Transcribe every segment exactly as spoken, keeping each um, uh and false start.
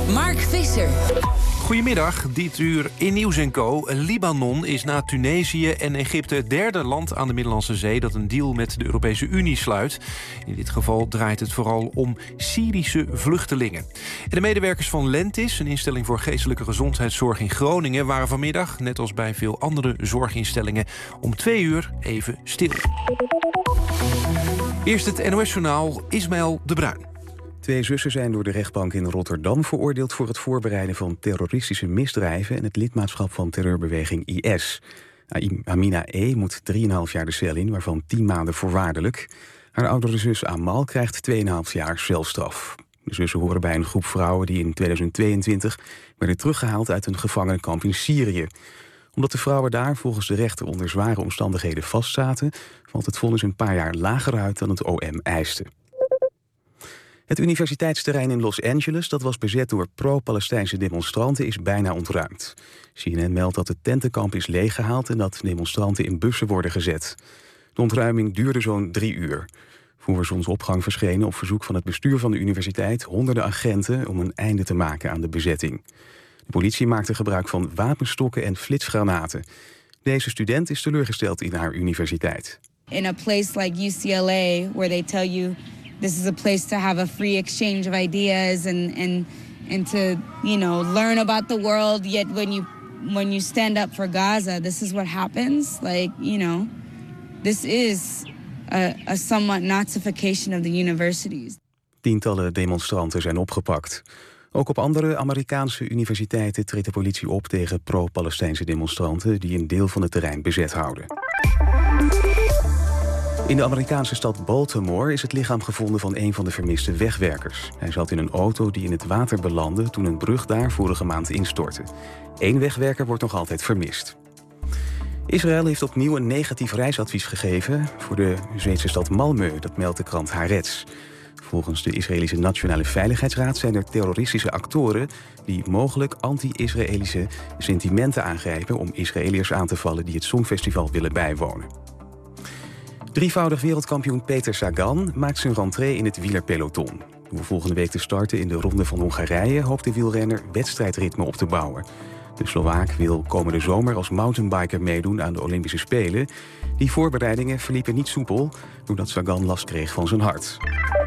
Mark Visser. Goedemiddag, dit uur in Nieuws en Co. Libanon is na Tunesië en Egypte het derde land aan de Middellandse Zee dat een deal met de Europese Unie sluit. In dit geval draait het vooral om Syrische vluchtelingen. En de medewerkers van Lentis, een instelling voor geestelijke gezondheidszorg in Groningen, waren vanmiddag, net als bij veel andere zorginstellingen, om twee uur even stil. Eerst het N O S-journaal, Ismaël de Bruin. Twee zussen zijn door de rechtbank in Rotterdam veroordeeld voor het voorbereiden van terroristische misdrijven en het lidmaatschap van terreurbeweging I S. Amina E. moet drieënhalf jaar de cel in, waarvan tien maanden voorwaardelijk. Haar oudere zus Amal krijgt tweeënhalf jaar celstraf. De zussen horen bij een groep vrouwen die in tweeduizend tweeëntwintig werden teruggehaald uit een gevangenenkamp in Syrië. Omdat de vrouwen daar volgens de rechter onder zware omstandigheden vastzaten, valt het vonnis een paar jaar lager uit dan het O M eiste. Het universiteitsterrein in Los Angeles, dat was bezet door pro-Palestijnse demonstranten, is bijna ontruimd. C N N meldt dat het tentenkamp is leeggehaald en dat demonstranten in bussen worden gezet. De ontruiming duurde zo'n drie uur. Voor zonsopgang verschenen op verzoek van het bestuur van de universiteit honderden agenten om een einde te maken aan de bezetting. De politie maakte gebruik van wapenstokken en flitsgranaten. Deze student is teleurgesteld in haar universiteit. In a place like U C L A, where they tell you this is a place to have a free exchange of ideas and and and to, you know, learn about the world, yet when you when you stand up for Gaza, this is what happens. Like, you know, this is a, a somewhat Nazification of the universities. Tientallen demonstranten zijn opgepakt. Ook op andere Amerikaanse universiteiten treedt de politie op tegen pro-Palestijnse demonstranten die een deel van het terrein bezet houden. In de Amerikaanse stad Baltimore is het lichaam gevonden van een van de vermiste wegwerkers. Hij zat in een auto die in het water belandde toen een brug daar vorige maand instortte. Eén wegwerker wordt nog altijd vermist. Israël heeft opnieuw een negatief reisadvies gegeven voor de Zweedse stad Malmö, dat meldt de krant Haaretz. Volgens de Israëlische Nationale Veiligheidsraad zijn er terroristische actoren die mogelijk anti-Israëlische sentimenten aangrijpen om Israëliërs aan te vallen die het Songfestival willen bijwonen. Drievoudig wereldkampioen Peter Sagan maakt zijn rentree in het wielerpeloton. Door volgende week te starten in de Ronde van Hongarije hoopt de wielrenner wedstrijdritme op te bouwen. De Slovaak wil komende zomer als mountainbiker meedoen aan de Olympische Spelen. Die voorbereidingen verliepen niet soepel, doordat Sagan last kreeg van zijn hart.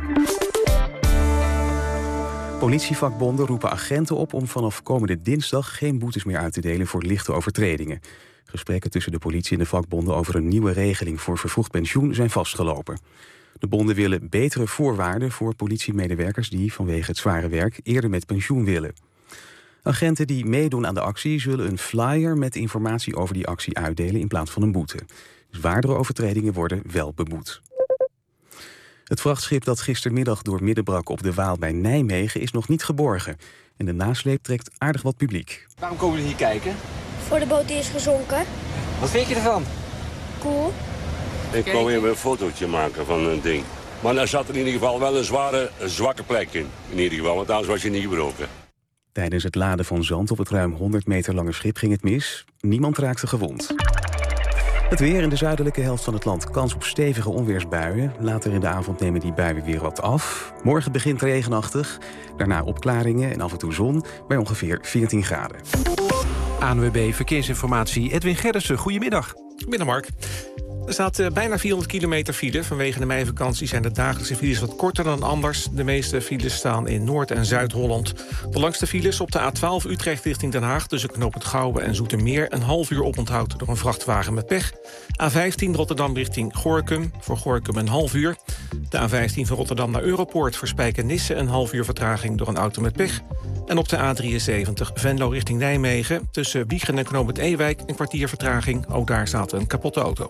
Politievakbonden roepen agenten op om vanaf komende dinsdag geen boetes meer uit te delen voor lichte overtredingen. Gesprekken tussen de politie en de vakbonden over een nieuwe regeling voor vervroegd pensioen zijn vastgelopen. De bonden willen betere voorwaarden voor politiemedewerkers die vanwege het zware werk eerder met pensioen willen. Agenten die meedoen aan de actie zullen een flyer met informatie over die actie uitdelen in plaats van een boete. Zwaardere overtredingen worden wel beboet. Het vrachtschip dat gistermiddag door midden brak op de Waal bij Nijmegen is nog niet geborgen. En de nasleep trekt aardig wat publiek. Waarom komen jullie hier kijken? Voor de boot die is gezonken. Wat vind je ervan? Cool. Ik kwam even een fotootje maken van een ding. Maar er zat in ieder geval wel een zware, een zwakke plek in. In ieder geval, want anders was je niet gebroken. Tijdens het laden van zand op het ruim honderd meter lange schip ging het mis. Niemand raakte gewond. Het weer in de zuidelijke helft van het land. Kans op stevige onweersbuien. Later in de avond nemen die buien weer wat af. Morgen begint regenachtig. Daarna opklaringen en af en toe zon bij ongeveer veertien graden. A N W B Verkeersinformatie, Edwin Gerritsen, goedemiddag. Goedemiddag, Mark. Er staat uh, bijna vierhonderd kilometer file. Vanwege de meivakantie zijn de dagelijkse files wat korter dan anders. De meeste files staan in Noord- en Zuid-Holland. De langste files op de A twaalf Utrecht richting Den Haag... tussen knooppunt Gouwen en Zoetermeer een half uur oponthoud door een vrachtwagen met pech. A vijftien Rotterdam richting Gorinchem, voor Gorinchem een half uur. De A vijftien van Rotterdam naar Europoort voor Spijkenisse een half uur vertraging door een auto met pech. En op de A drieënzeventig Venlo richting Nijmegen... tussen Wiegen en knooppunt Ewijk een kwartier vertraging. Ook daar staat een kapotte auto.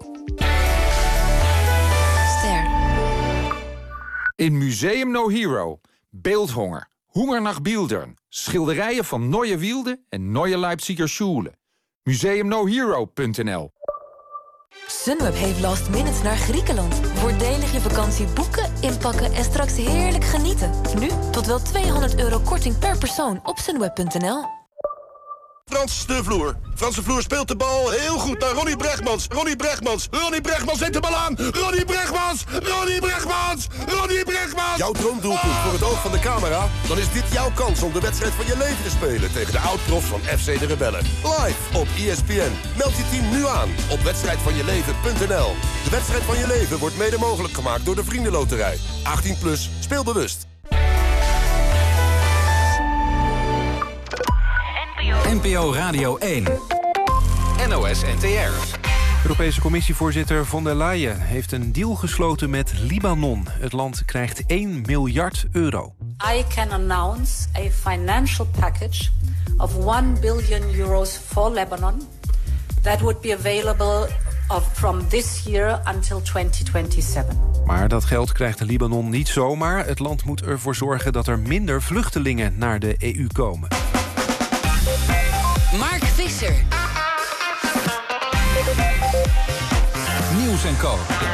In Museum No Hero. Beeldhonger. Hunger nach Bildern. Schilderijen van Neue Wilde en Neue Leipziger Schule. museum no hero punt n l. Sunweb heeft last minutes naar Griekenland. Voordelig je vakantie boeken, inpakken en straks heerlijk genieten. Nu tot wel tweehonderd euro korting per persoon op sunweb punt n l. Frans de Vloer. Frans de Vloer speelt de bal heel goed naar Ronnie Brechtmans. Ronnie Brechtmans. Ronnie Brechtmans zet de bal aan. Ronnie Brechtmans. Ronnie Brechtmans. Ronnie Brechtmans. Jouw droomdoelpunt oh. voor het oog van de camera? Dan is dit jouw kans om de wedstrijd van je leven te spelen tegen de oud-profs van F C de Rebellen. Live op E S P N. Meld je team nu aan op wedstrijd van je leven punt n l. De wedstrijd van je leven wordt mede mogelijk gemaakt door de Vriendenloterij. achttien plus, speel bewust. N P O Radio één. N O S N T R. Europese commissievoorzitter von der Leyen heeft een deal gesloten met Libanon. Het land krijgt één miljard euro. I can announce a financial package of one billion euros for Lebanon that would be available of from this year until twenty twenty-seven. Maar dat geld krijgt Libanon niet zomaar. Het land moet ervoor zorgen dat er minder vluchtelingen naar de E U komen. Mark Visser. Nieuws en Co.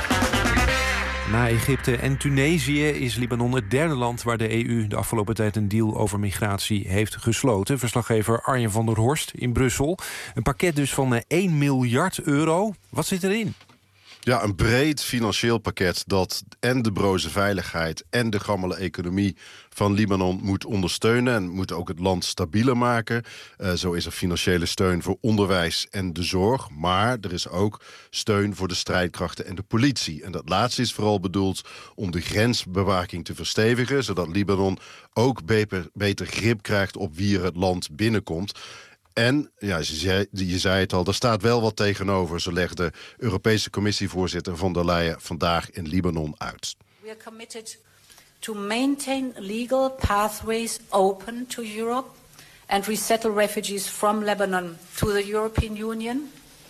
Na Egypte en Tunesië is Libanon het derde land waar de E U de afgelopen tijd een deal over migratie heeft gesloten. Verslaggever Arjen van der Horst in Brussel. Een pakket dus van één miljard euro. Wat zit erin? Ja, een breed financieel pakket dat en de broze veiligheid en de gammele economie van Libanon moet ondersteunen en moet ook het land stabieler maken. Uh, zo is er financiële steun voor onderwijs en de zorg, maar er is ook steun voor de strijdkrachten en de politie. En dat laatste is vooral bedoeld om de grensbewaking te verstevigen, zodat Libanon ook beter, beter grip krijgt op wie er het land binnenkomt. En, ja, je zei, je zei het al, er staat wel wat tegenover. Zo legde Europese commissievoorzitter von der Leyen vandaag in Libanon uit. We are committed to maintain legal pathways open to Europe and resettle refugees from Lebanon to the European Union.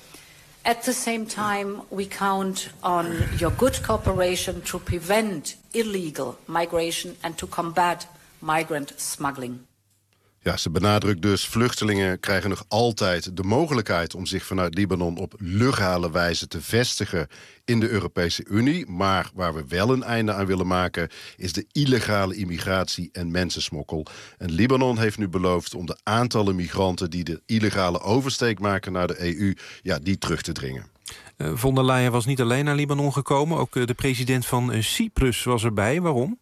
At the same time, we count on your good cooperation to prevent illegal migration and to combat migrant smuggling. Ja, ze benadrukt dus, vluchtelingen krijgen nog altijd de mogelijkheid om zich vanuit Libanon op legale wijze te vestigen in de Europese Unie. Maar waar we wel een einde aan willen maken is de illegale immigratie en mensensmokkel. En Libanon heeft nu beloofd om de aantallen migranten die de illegale oversteek maken naar de E U, ja, die terug te dringen. Uh, von der Leyen was niet alleen naar Libanon gekomen, ook uh, de president van uh, Cyprus was erbij. Waarom?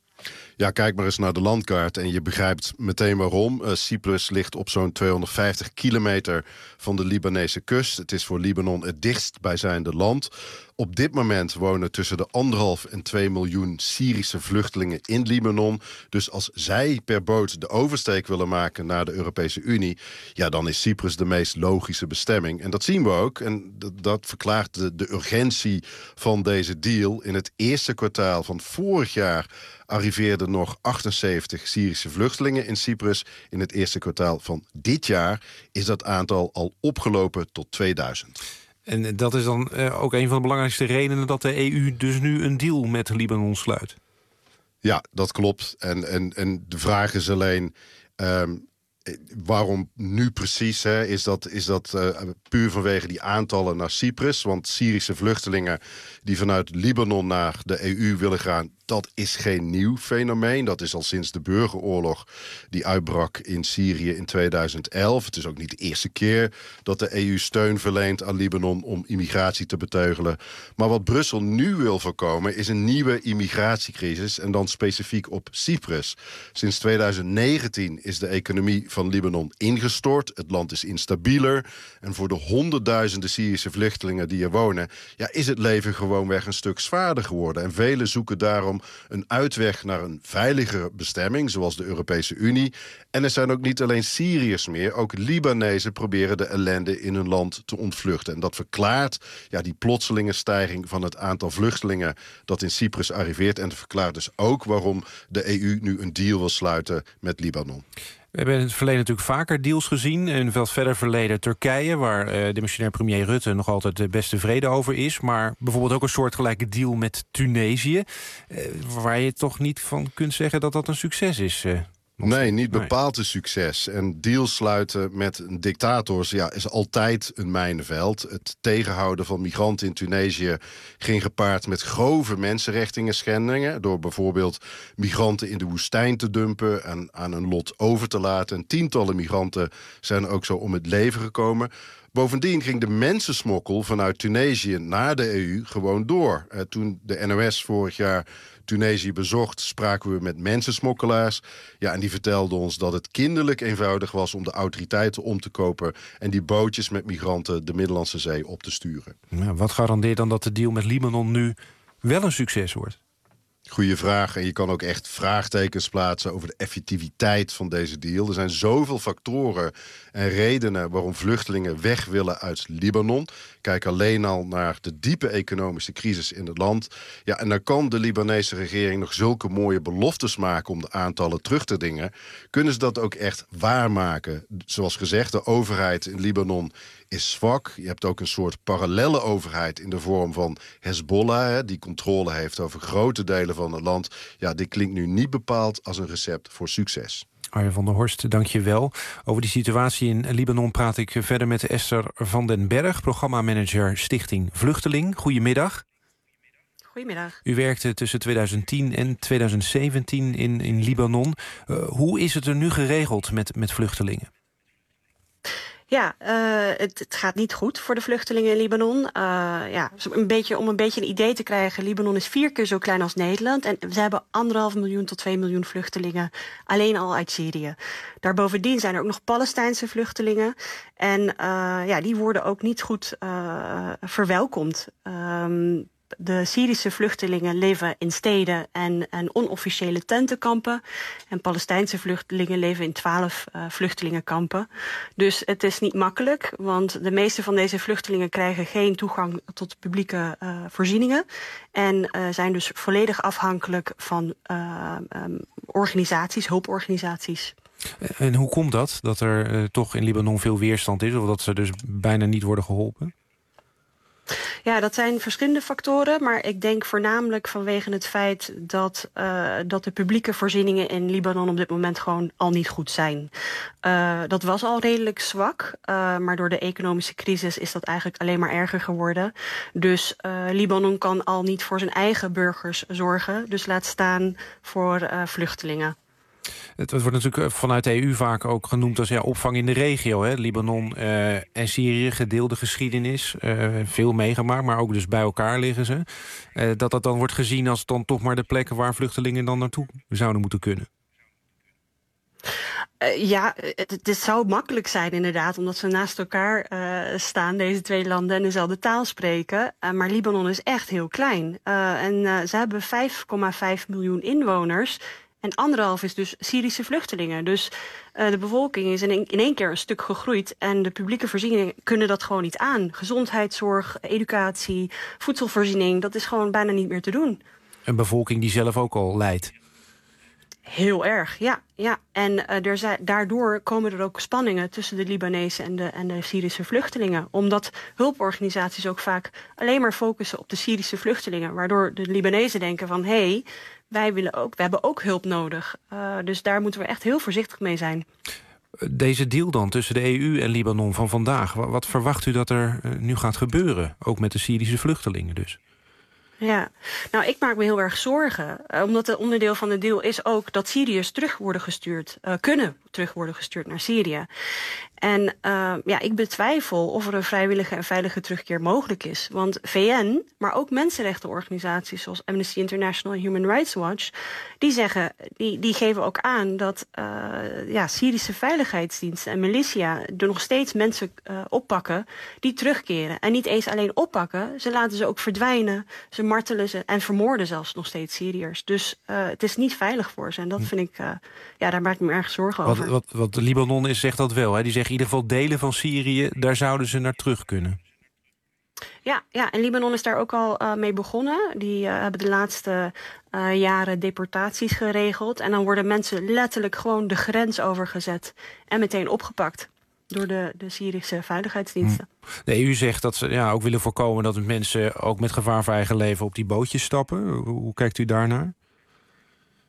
Ja, kijk maar eens naar de landkaart en je begrijpt meteen waarom. Uh, Cyprus ligt op zo'n tweehonderdvijftig kilometer van de Libanese kust. Het is voor Libanon het dichtstbijzijnde land. Op dit moment wonen tussen de anderhalf en twee miljoen Syrische vluchtelingen in Libanon. Dus als zij per boot de oversteek willen maken naar de Europese Unie, ja, dan is Cyprus de meest logische bestemming. En dat zien we ook. En dat, dat verklaart de, de urgentie van deze deal. In het eerste kwartaal van vorig jaar arriveerden nog achtenzeventig Syrische vluchtelingen in Cyprus. In het eerste kwartaal van dit jaar is dat aantal al opgelopen tot tweeduizend. En dat is dan uh, ook een van de belangrijkste redenen dat de E U dus nu een deal met Libanon sluit. Ja, dat klopt. En, en, en de vraag is alleen, Um, waarom nu precies? Hè? Is dat, is dat uh, puur vanwege die aantallen naar Cyprus? Want Syrische vluchtelingen die vanuit Libanon naar de E U willen gaan, dat is geen nieuw fenomeen. Dat is al sinds de burgeroorlog die uitbrak in Syrië in tweeduizend elf. Het is ook niet de eerste keer dat de E U steun verleent aan Libanon om immigratie te beteugelen. Maar wat Brussel nu wil voorkomen is een nieuwe immigratiecrisis en dan specifiek op Cyprus. Sinds tweeduizend negentien is de economie van Libanon ingestort. Het land is instabieler. En voor de honderdduizenden Syrische vluchtelingen die er wonen, ja, is het leven gewoonweg een stuk zwaarder geworden. En velen zoeken daarom een uitweg naar een veiligere bestemming, zoals de Europese Unie. En er zijn ook niet alleen Syriërs meer, ook Libanezen proberen de ellende in hun land te ontvluchten. En dat verklaart ja, die plotselinge stijging van het aantal vluchtelingen dat in Cyprus arriveert. En dat verklaart dus ook waarom de E U nu een deal wil sluiten met Libanon. We hebben in het verleden natuurlijk vaker deals gezien. In het verder verleden Turkije, waar uh, demissionair premier Rutte nog altijd de beste vrede over is. Maar bijvoorbeeld ook een soortgelijke deal met Tunesië. Uh, waar je toch niet van kunt zeggen dat dat een succes is. Uh. Nee, niet bepaald een succes. En deals sluiten met dictators ja, is altijd een mijnenveld. Het tegenhouden van migranten in Tunesië ging gepaard met grove mensenrechten schendingen, door bijvoorbeeld migranten in de woestijn te dumpen en aan hun lot over te laten. En tientallen migranten zijn ook zo om het leven gekomen. Bovendien ging de mensensmokkel vanuit Tunesië naar de E U gewoon door. Uh, toen de N O S vorig jaar Tunesië bezocht, spraken we met mensensmokkelaars. Ja, en die vertelden ons dat het kinderlijk eenvoudig was om de autoriteiten om te kopen en die bootjes met migranten de Middellandse Zee op te sturen. Nou, wat garandeert dan dat de deal met Libanon nu wel een succes wordt? Goeie vraag. En je kan ook echt vraagtekens plaatsen over de effectiviteit van deze deal. Er zijn zoveel factoren en redenen waarom vluchtelingen weg willen uit Libanon. Kijk alleen al naar de diepe economische crisis in het land. Ja, en dan kan de Libanese regering nog zulke mooie beloftes maken om de aantallen terug te dringen. Kunnen ze dat ook echt waarmaken? Zoals gezegd, de overheid in Libanon is zwak. Je hebt ook een soort parallelle overheid in de vorm van Hezbollah, hè, die controle heeft over grote delen van het land. Ja, dit klinkt nu niet bepaald als een recept voor succes. Arjen van der Horst, dank je wel. Over die situatie in Libanon praat ik verder met Esther van den Berg, programmamanager Stichting Vluchteling. Goedemiddag. Goedemiddag. U werkte tussen tweeduizend tien en tweeduizend zeventien in, in Libanon. Uh, hoe is het er nu geregeld met, met vluchtelingen? Ja, uh, het, het gaat niet goed voor de vluchtelingen in Libanon. Uh, ja, een beetje, om een beetje een idee te krijgen, Libanon is vier keer zo klein als Nederland. En ze hebben anderhalf miljoen tot twee miljoen vluchtelingen alleen al uit Syrië. Daarbovendien zijn er ook nog Palestijnse vluchtelingen. En uh, ja, die worden ook niet goed uh, verwelkomd. Um, De Syrische vluchtelingen leven in steden en, en onofficiële tentenkampen. En Palestijnse vluchtelingen leven in twaalf uh, vluchtelingenkampen. Dus het is niet makkelijk, want de meeste van deze vluchtelingen krijgen geen toegang tot publieke uh, voorzieningen. En uh, zijn dus volledig afhankelijk van uh, um, organisaties, hulporganisaties. En hoe komt dat, dat er uh, toch in Libanon veel weerstand is, of dat ze dus bijna niet worden geholpen? Ja, dat zijn verschillende factoren, maar ik denk voornamelijk vanwege het feit dat, uh, dat de publieke voorzieningen in Libanon op dit moment gewoon al niet goed zijn. Uh, dat was al redelijk zwak, uh, maar door de economische crisis is dat eigenlijk alleen maar erger geworden. Dus uh, Libanon kan al niet voor zijn eigen burgers zorgen, dus laat staan voor uh, vluchtelingen. Het wordt natuurlijk vanuit de E U vaak ook genoemd als ja, opvang in de regio. Hè? Libanon uh, en Syrië, gedeelde geschiedenis. Uh, veel meegemaakt, maar ook dus bij elkaar liggen ze. Uh, dat dat dan wordt gezien als dan toch maar de plekken waar vluchtelingen dan naartoe zouden moeten kunnen. Uh, ja, het, het zou makkelijk zijn inderdaad, omdat ze naast elkaar uh, staan, deze twee landen, en dezelfde taal spreken. Uh, maar Libanon is echt heel klein. Uh, en uh, ze hebben vijf komma vijf miljoen inwoners. En anderhalf is dus Syrische vluchtelingen. Dus uh, de bevolking is in, een, in één keer een stuk gegroeid. En de publieke voorzieningen kunnen dat gewoon niet aan. Gezondheidszorg, educatie, voedselvoorziening, dat is gewoon bijna niet meer te doen. Een bevolking die zelf ook al lijdt. Heel erg, ja. ja. En uh, er zijn, daardoor komen er ook spanningen tussen de Libanese en de, en de Syrische vluchtelingen. Omdat hulporganisaties ook vaak alleen maar focussen op de Syrische vluchtelingen. Waardoor de Libanezen denken van, hé, hey, wij willen ook, we hebben ook hulp nodig. Uh, dus daar moeten we echt heel voorzichtig mee zijn. Deze deal dan tussen de E U en Libanon van vandaag. Wat verwacht u dat er nu gaat gebeuren? Ook met de Syrische vluchtelingen dus. Ja, nou, ik maak me heel erg zorgen. Uh, omdat het onderdeel van de deal is ook dat Syriërs terug worden gestuurd, uh, kunnen terug worden gestuurd naar Syrië. En uh, ja, ik betwijfel of er een vrijwillige en veilige terugkeer mogelijk is. Want V N, maar ook mensenrechtenorganisaties zoals Amnesty International en Human Rights Watch, die zeggen, die, die geven ook aan dat uh, ja, Syrische veiligheidsdiensten en militia er nog steeds mensen uh, oppakken die terugkeren. En niet eens alleen oppakken, ze laten ze ook verdwijnen, ze martelen ze en vermoorden zelfs nog steeds Syriërs. Dus uh, het is niet veilig voor ze. En dat vind ik, uh, ja, daar maak ik me erg zorgen over. Wat, wat, wat de Libanon is, zegt dat wel. Hè? Die zeggen in ieder geval delen van Syrië, daar zouden ze naar terug kunnen. Ja, ja, en Libanon is daar ook al uh, mee begonnen. Die uh, hebben de laatste uh, jaren deportaties geregeld. En dan worden mensen letterlijk gewoon de grens overgezet en meteen opgepakt door de, de Syrische veiligheidsdiensten. De E U zegt dat ze ja, ook willen voorkomen dat mensen ook met gevaar voor eigen leven op die bootjes stappen. Hoe, hoe kijkt u daarnaar?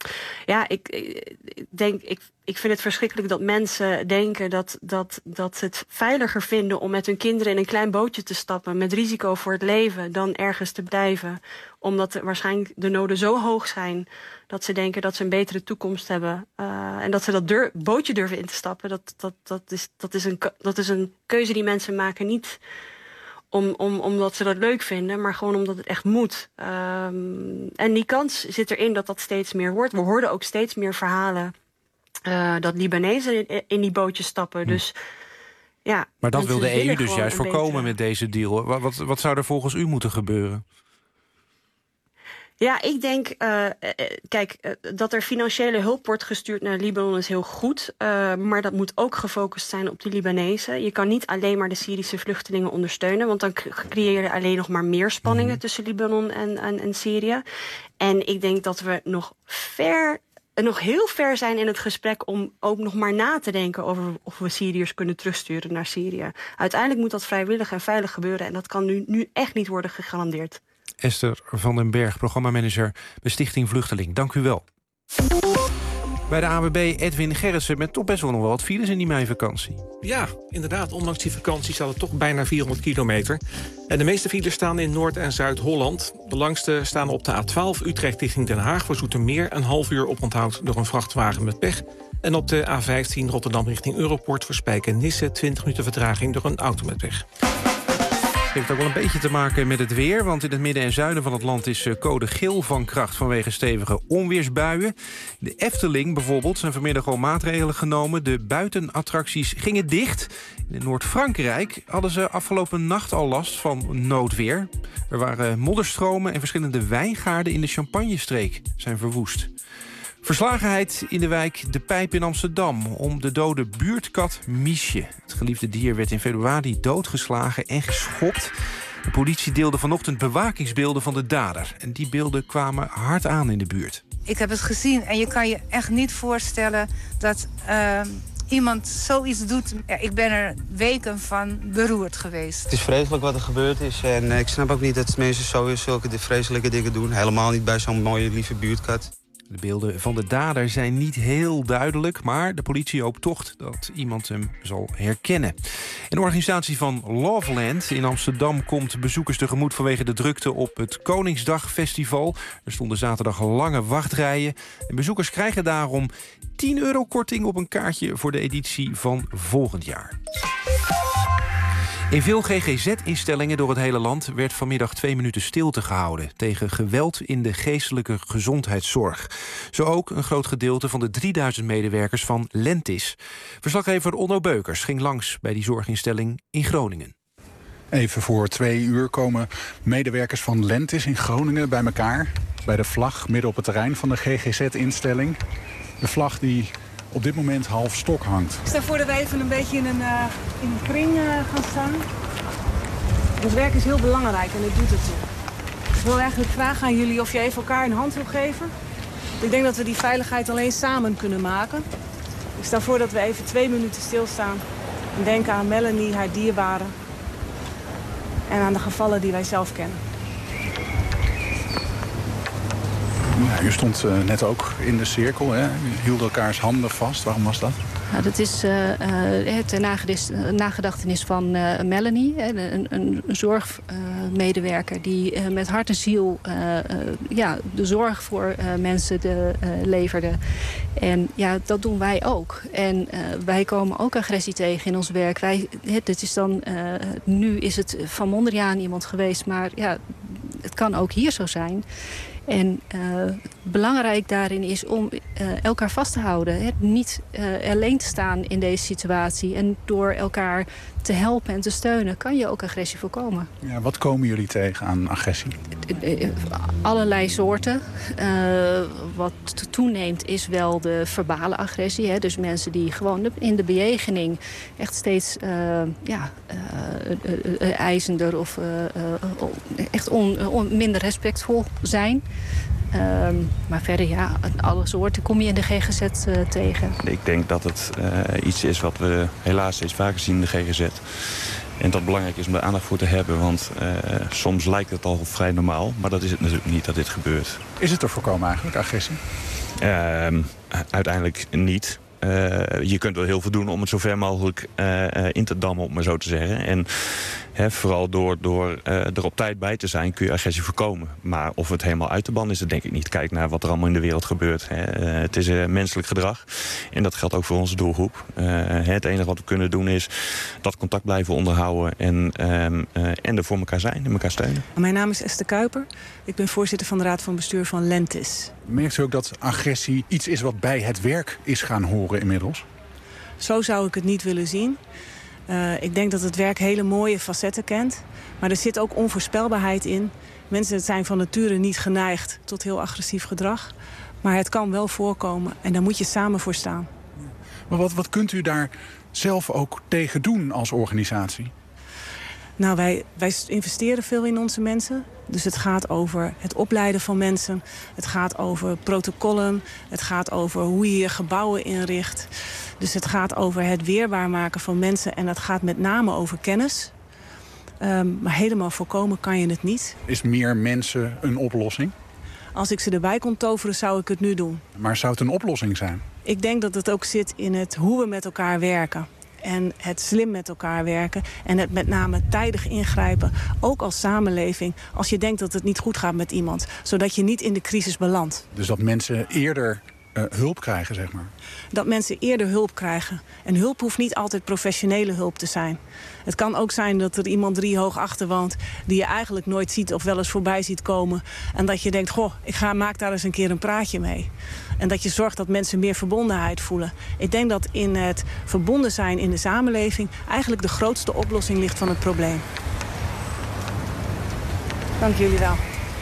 Ja, ik, ik denk, ik, ik vind het verschrikkelijk dat mensen denken dat, dat, dat ze het veiliger vinden om met hun kinderen in een klein bootje te stappen met risico voor het leven dan ergens te blijven. Omdat er waarschijnlijk de noden zo hoog zijn dat ze denken dat ze een betere toekomst hebben. Uh, en dat ze dat deur, bootje durven in te stappen, dat, dat, dat, is, dat, is een, dat is een keuze die mensen maken niet Om, om, omdat ze dat leuk vinden, maar gewoon omdat het echt moet. Um, en die kans zit erin dat dat steeds meer wordt. We hoorden ook steeds meer verhalen uh, dat Libanezen in, in die bootjes stappen. Hm. Dus, ja, maar dat wil de E U dus juist voorkomen betere... met deze deal. Wat, wat, wat zou er volgens u moeten gebeuren? Ja, ik denk, uh, kijk, uh, dat er financiële hulp wordt gestuurd naar Libanon is heel goed. Uh, maar dat moet ook gefocust zijn op de Libanezen. Je kan niet alleen maar de Syrische vluchtelingen ondersteunen, want dan creëer je alleen nog maar meer spanningen mm-hmm. tussen Libanon en, en, en Syrië. En ik denk dat we nog ver... nog heel ver zijn in het gesprek om ook nog maar na te denken over of we Syriërs kunnen terugsturen naar Syrië. Uiteindelijk moet dat vrijwillig en veilig gebeuren en dat kan nu, nu echt niet worden gegarandeerd. Esther van den Berg, programmamanager bij Stichting Vluchteling. Dank u wel. Bij de A W B Edwin Gerritsen met toch best wel nog wel wat files in die meivakantie. Ja, inderdaad. Ondanks die vakantie staat het toch bijna vierhonderd kilometer. En de meeste files staan in Noord- en Zuid-Holland. De langste staan op de A twaalf Utrecht richting Den Haag voor Zoetermeer. Een half uur oponthoud door een vrachtwagen met pech. En op de A vijftien Rotterdam richting Europort voor Spijkenisse twintig minuten vertraging door een auto met pech. Het heeft ook wel een beetje te maken met het weer, want in het midden en zuiden van het land is code geel van kracht vanwege stevige onweersbuien. De Efteling bijvoorbeeld zijn vanmiddag al maatregelen genomen. De buitenattracties gingen dicht. In Noord-Frankrijk hadden ze afgelopen nacht al last van noodweer. Er waren modderstromen en verschillende wijngaarden in de Champagnestreek zijn verwoest. Verslagenheid in de wijk De Pijp in Amsterdam om de dode buurtkat Miesje. Het geliefde dier werd in februari doodgeslagen en geschopt. De politie deelde vanochtend bewakingsbeelden van de dader. En die beelden kwamen hard aan in de buurt. Ik heb het gezien en je kan je echt niet voorstellen dat uh, iemand zoiets doet. Ja, ik ben er weken van beroerd geweest. Het is vreselijk wat er gebeurd is. En ik snap ook niet dat mensen zo zulke vreselijke dingen doen. Helemaal niet bij zo'n mooie, lieve buurtkat. De beelden van de dader zijn niet heel duidelijk, maar de politie hoopt toch dat iemand hem zal herkennen. Een organisatie van Loveland in Amsterdam komt bezoekers tegemoet vanwege de drukte op het Koningsdagfestival. Er stonden zaterdag lange wachtrijen. En bezoekers krijgen daarom tien euro korting op een kaartje voor de editie van volgend jaar. In veel G G Z-instellingen door het hele land werd vanmiddag twee minuten stilte gehouden tegen geweld in de geestelijke gezondheidszorg. Zo ook een groot gedeelte van de drieduizend medewerkers van Lentis. Verslaggever Onno Beukers ging langs bij die zorginstelling in Groningen. Even voor twee uur komen medewerkers van Lentis in Groningen bij elkaar. Bij de vlag midden op het terrein van de G G Z-instelling. De vlag die op dit moment half stok hangt. Ik stel voor dat we even een beetje in een, uh, in een kring uh, gaan staan. Ons werk is heel belangrijk en dit doet het toe. Ik wil eigenlijk vragen aan jullie of je even elkaar een hand wil geven. Ik denk dat we die veiligheid alleen samen kunnen maken. Ik stel voor dat we even twee minuten stilstaan en denken aan Melanie, haar dierbaren. En aan de gevallen die wij zelf kennen. Ja, u stond uh, net ook in de cirkel, hè? U hield elkaars handen vast. Waarom was dat? Nou, dat is uh, uh, ter nagedis, uh, nagedachtenis van uh, Melanie, een, een, een zorgmedewerker uh, die uh, met hart en ziel uh, uh, ja, de zorg voor uh, mensen de, uh, leverde. En ja, dat doen wij ook. En uh, wij komen ook agressie tegen in ons werk. Wij, het, het is dan, uh, nu is het van Mondriaan iemand geweest, maar ja, het kan ook hier zo zijn. En uh, belangrijk daarin is om uh, elkaar vast te houden. Hè? Niet uh, alleen te staan in deze situatie. En door elkaar te helpen en te steunen kan je ook agressie voorkomen. Ja, wat komen jullie tegen aan agressie? Uh, allerlei soorten. Uh, wat toeneemt is wel de verbale agressie. Hè? Dus mensen die gewoon in de bejegening echt steeds uh, ja, uh, uh, uh, eisender of uh, uh, echt on, on, minder respectvol zijn. Um, maar verder, ja, alle soorten kom je in de G G Z uh, tegen. Ik denk dat het uh, iets is wat we helaas steeds vaker zien in de G G Z. En dat het belangrijk is om er aandacht voor te hebben. Want uh, soms lijkt het al vrij normaal. Maar dat is het natuurlijk niet dat dit gebeurt. Is het te voorkomen eigenlijk, agressie? Uh, uiteindelijk niet. Uh, je kunt wel heel veel doen om het zo ver mogelijk uh, uh, in te dammen, om maar zo te zeggen. En he, vooral door, door uh, er op tijd bij te zijn kun je agressie voorkomen. Maar of het helemaal uit te bannen is, dat denk ik niet. Kijk naar wat er allemaal in de wereld gebeurt. Hè. Uh, het is uh, menselijk gedrag. En dat geldt ook voor onze doelgroep. Uh, het enige wat we kunnen doen is dat contact blijven onderhouden. En, um, uh, en er voor elkaar zijn en elkaar steunen. Mijn naam is Esther Kuiper. Ik ben voorzitter van de Raad van Bestuur van Lentis. Merkt u ook dat agressie iets is wat bij het werk is gaan horen inmiddels? Zo zou ik het niet willen zien. Uh, ik denk dat het werk hele mooie facetten kent. Maar er zit ook onvoorspelbaarheid in. Mensen zijn van nature niet geneigd tot heel agressief gedrag. Maar het kan wel voorkomen en daar moet je samen voor staan. Maar wat, wat kunt u daar zelf ook tegen doen als organisatie? Nou, wij, wij investeren veel in onze mensen. Dus het gaat over het opleiden van mensen. Het gaat over protocollen. Het gaat over hoe je je gebouwen inricht. Dus het gaat over het weerbaar maken van mensen. En dat gaat met name over kennis. Um, maar helemaal voorkomen kan je het niet. Is meer mensen een oplossing? Als ik ze erbij kon toveren, zou ik het nu doen. Maar zou het een oplossing zijn? Ik denk dat het ook zit in het hoe we met elkaar werken. En het slim met elkaar werken. En het met name tijdig ingrijpen. Ook als samenleving. Als je denkt dat het niet goed gaat met iemand. Zodat je niet in de crisis belandt. Dus dat mensen eerder uh, hulp krijgen, zeg maar? Dat mensen eerder hulp krijgen. En hulp hoeft niet altijd professionele hulp te zijn. Het kan ook zijn dat er iemand drie hoog achter woont... die je eigenlijk nooit ziet of wel eens voorbij ziet komen. En dat je denkt, goh, ik ga, maak daar eens een keer een praatje mee. En dat je zorgt dat mensen meer verbondenheid voelen. Ik denk dat in het verbonden zijn in de samenleving... eigenlijk de grootste oplossing ligt van het probleem. Dank jullie wel.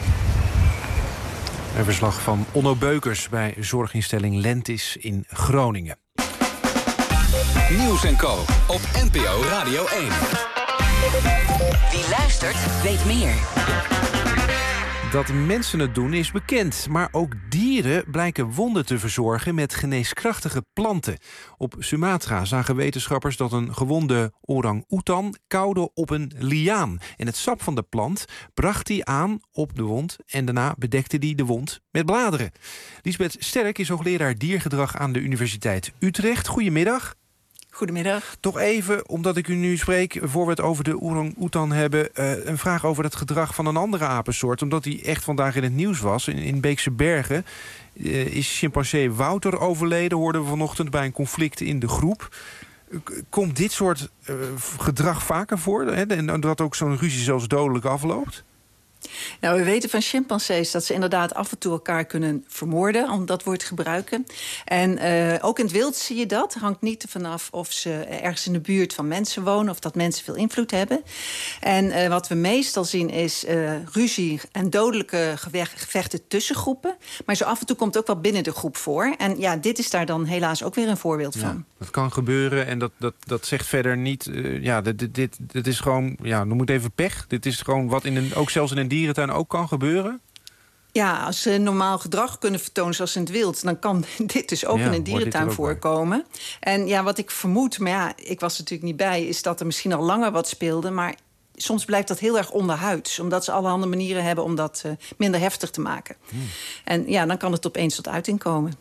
Een verslag van Onno Beukers bij zorginstelling Lentis in Groningen. Nieuws en Co op N P O Radio één. Wie luistert, weet meer. Dat mensen het doen is bekend, maar ook dieren blijken wonden te verzorgen met geneeskrachtige planten. Op Sumatra zagen wetenschappers dat een gewonde orang-oetan kauwde op een liaan. En het sap van de plant bracht hij aan op de wond en daarna bedekte hij de wond met bladeren. Liesbeth Sterk is hoogleraar diergedrag aan de Universiteit Utrecht. Goedemiddag. Goedemiddag. Toch even, omdat ik u nu spreek, voor we het over de orang-oetan hebben... Uh, een vraag over het gedrag van een andere apensoort. Omdat die echt vandaag in het nieuws was. In, in Beekse Bergen uh, is chimpansee Wouter overleden... hoorden we vanochtend bij een conflict in de groep. Uh, komt dit soort uh, gedrag vaker voor? Hè? En dat ook zo'n ruzie zelfs dodelijk afloopt? Nou, we weten van chimpansees dat ze inderdaad af en toe elkaar kunnen vermoorden, om dat woord te gebruiken. En uh, ook in het wild zie je dat. Het hangt niet ervan af of ze ergens in de buurt van mensen wonen of dat mensen veel invloed hebben. En uh, wat we meestal zien is uh, ruzie en dodelijke gevechten tussen groepen. Maar zo af en toe komt het ook wel binnen de groep voor. En ja, dit is daar dan helaas ook weer een voorbeeld van. Ja, dat kan gebeuren en dat, dat, dat zegt verder niet... Uh, ja, dit, dit, dit, dit is gewoon, ja, noem het even pech. Dit is gewoon wat in een, ook zelfs in een dierentuin ook kan gebeuren? Ja, als ze normaal gedrag kunnen vertonen zoals in het wild... dan kan dit dus ook ja, in een dierentuin voorkomen. Bij. En ja, wat ik vermoed, maar ja, ik was er natuurlijk niet bij... is dat er misschien al langer wat speelde... maar soms blijft dat heel erg onderhuids. Omdat ze allerhande manieren hebben om dat uh, minder heftig te maken. Hmm. En ja, dan kan het opeens tot uiting komen.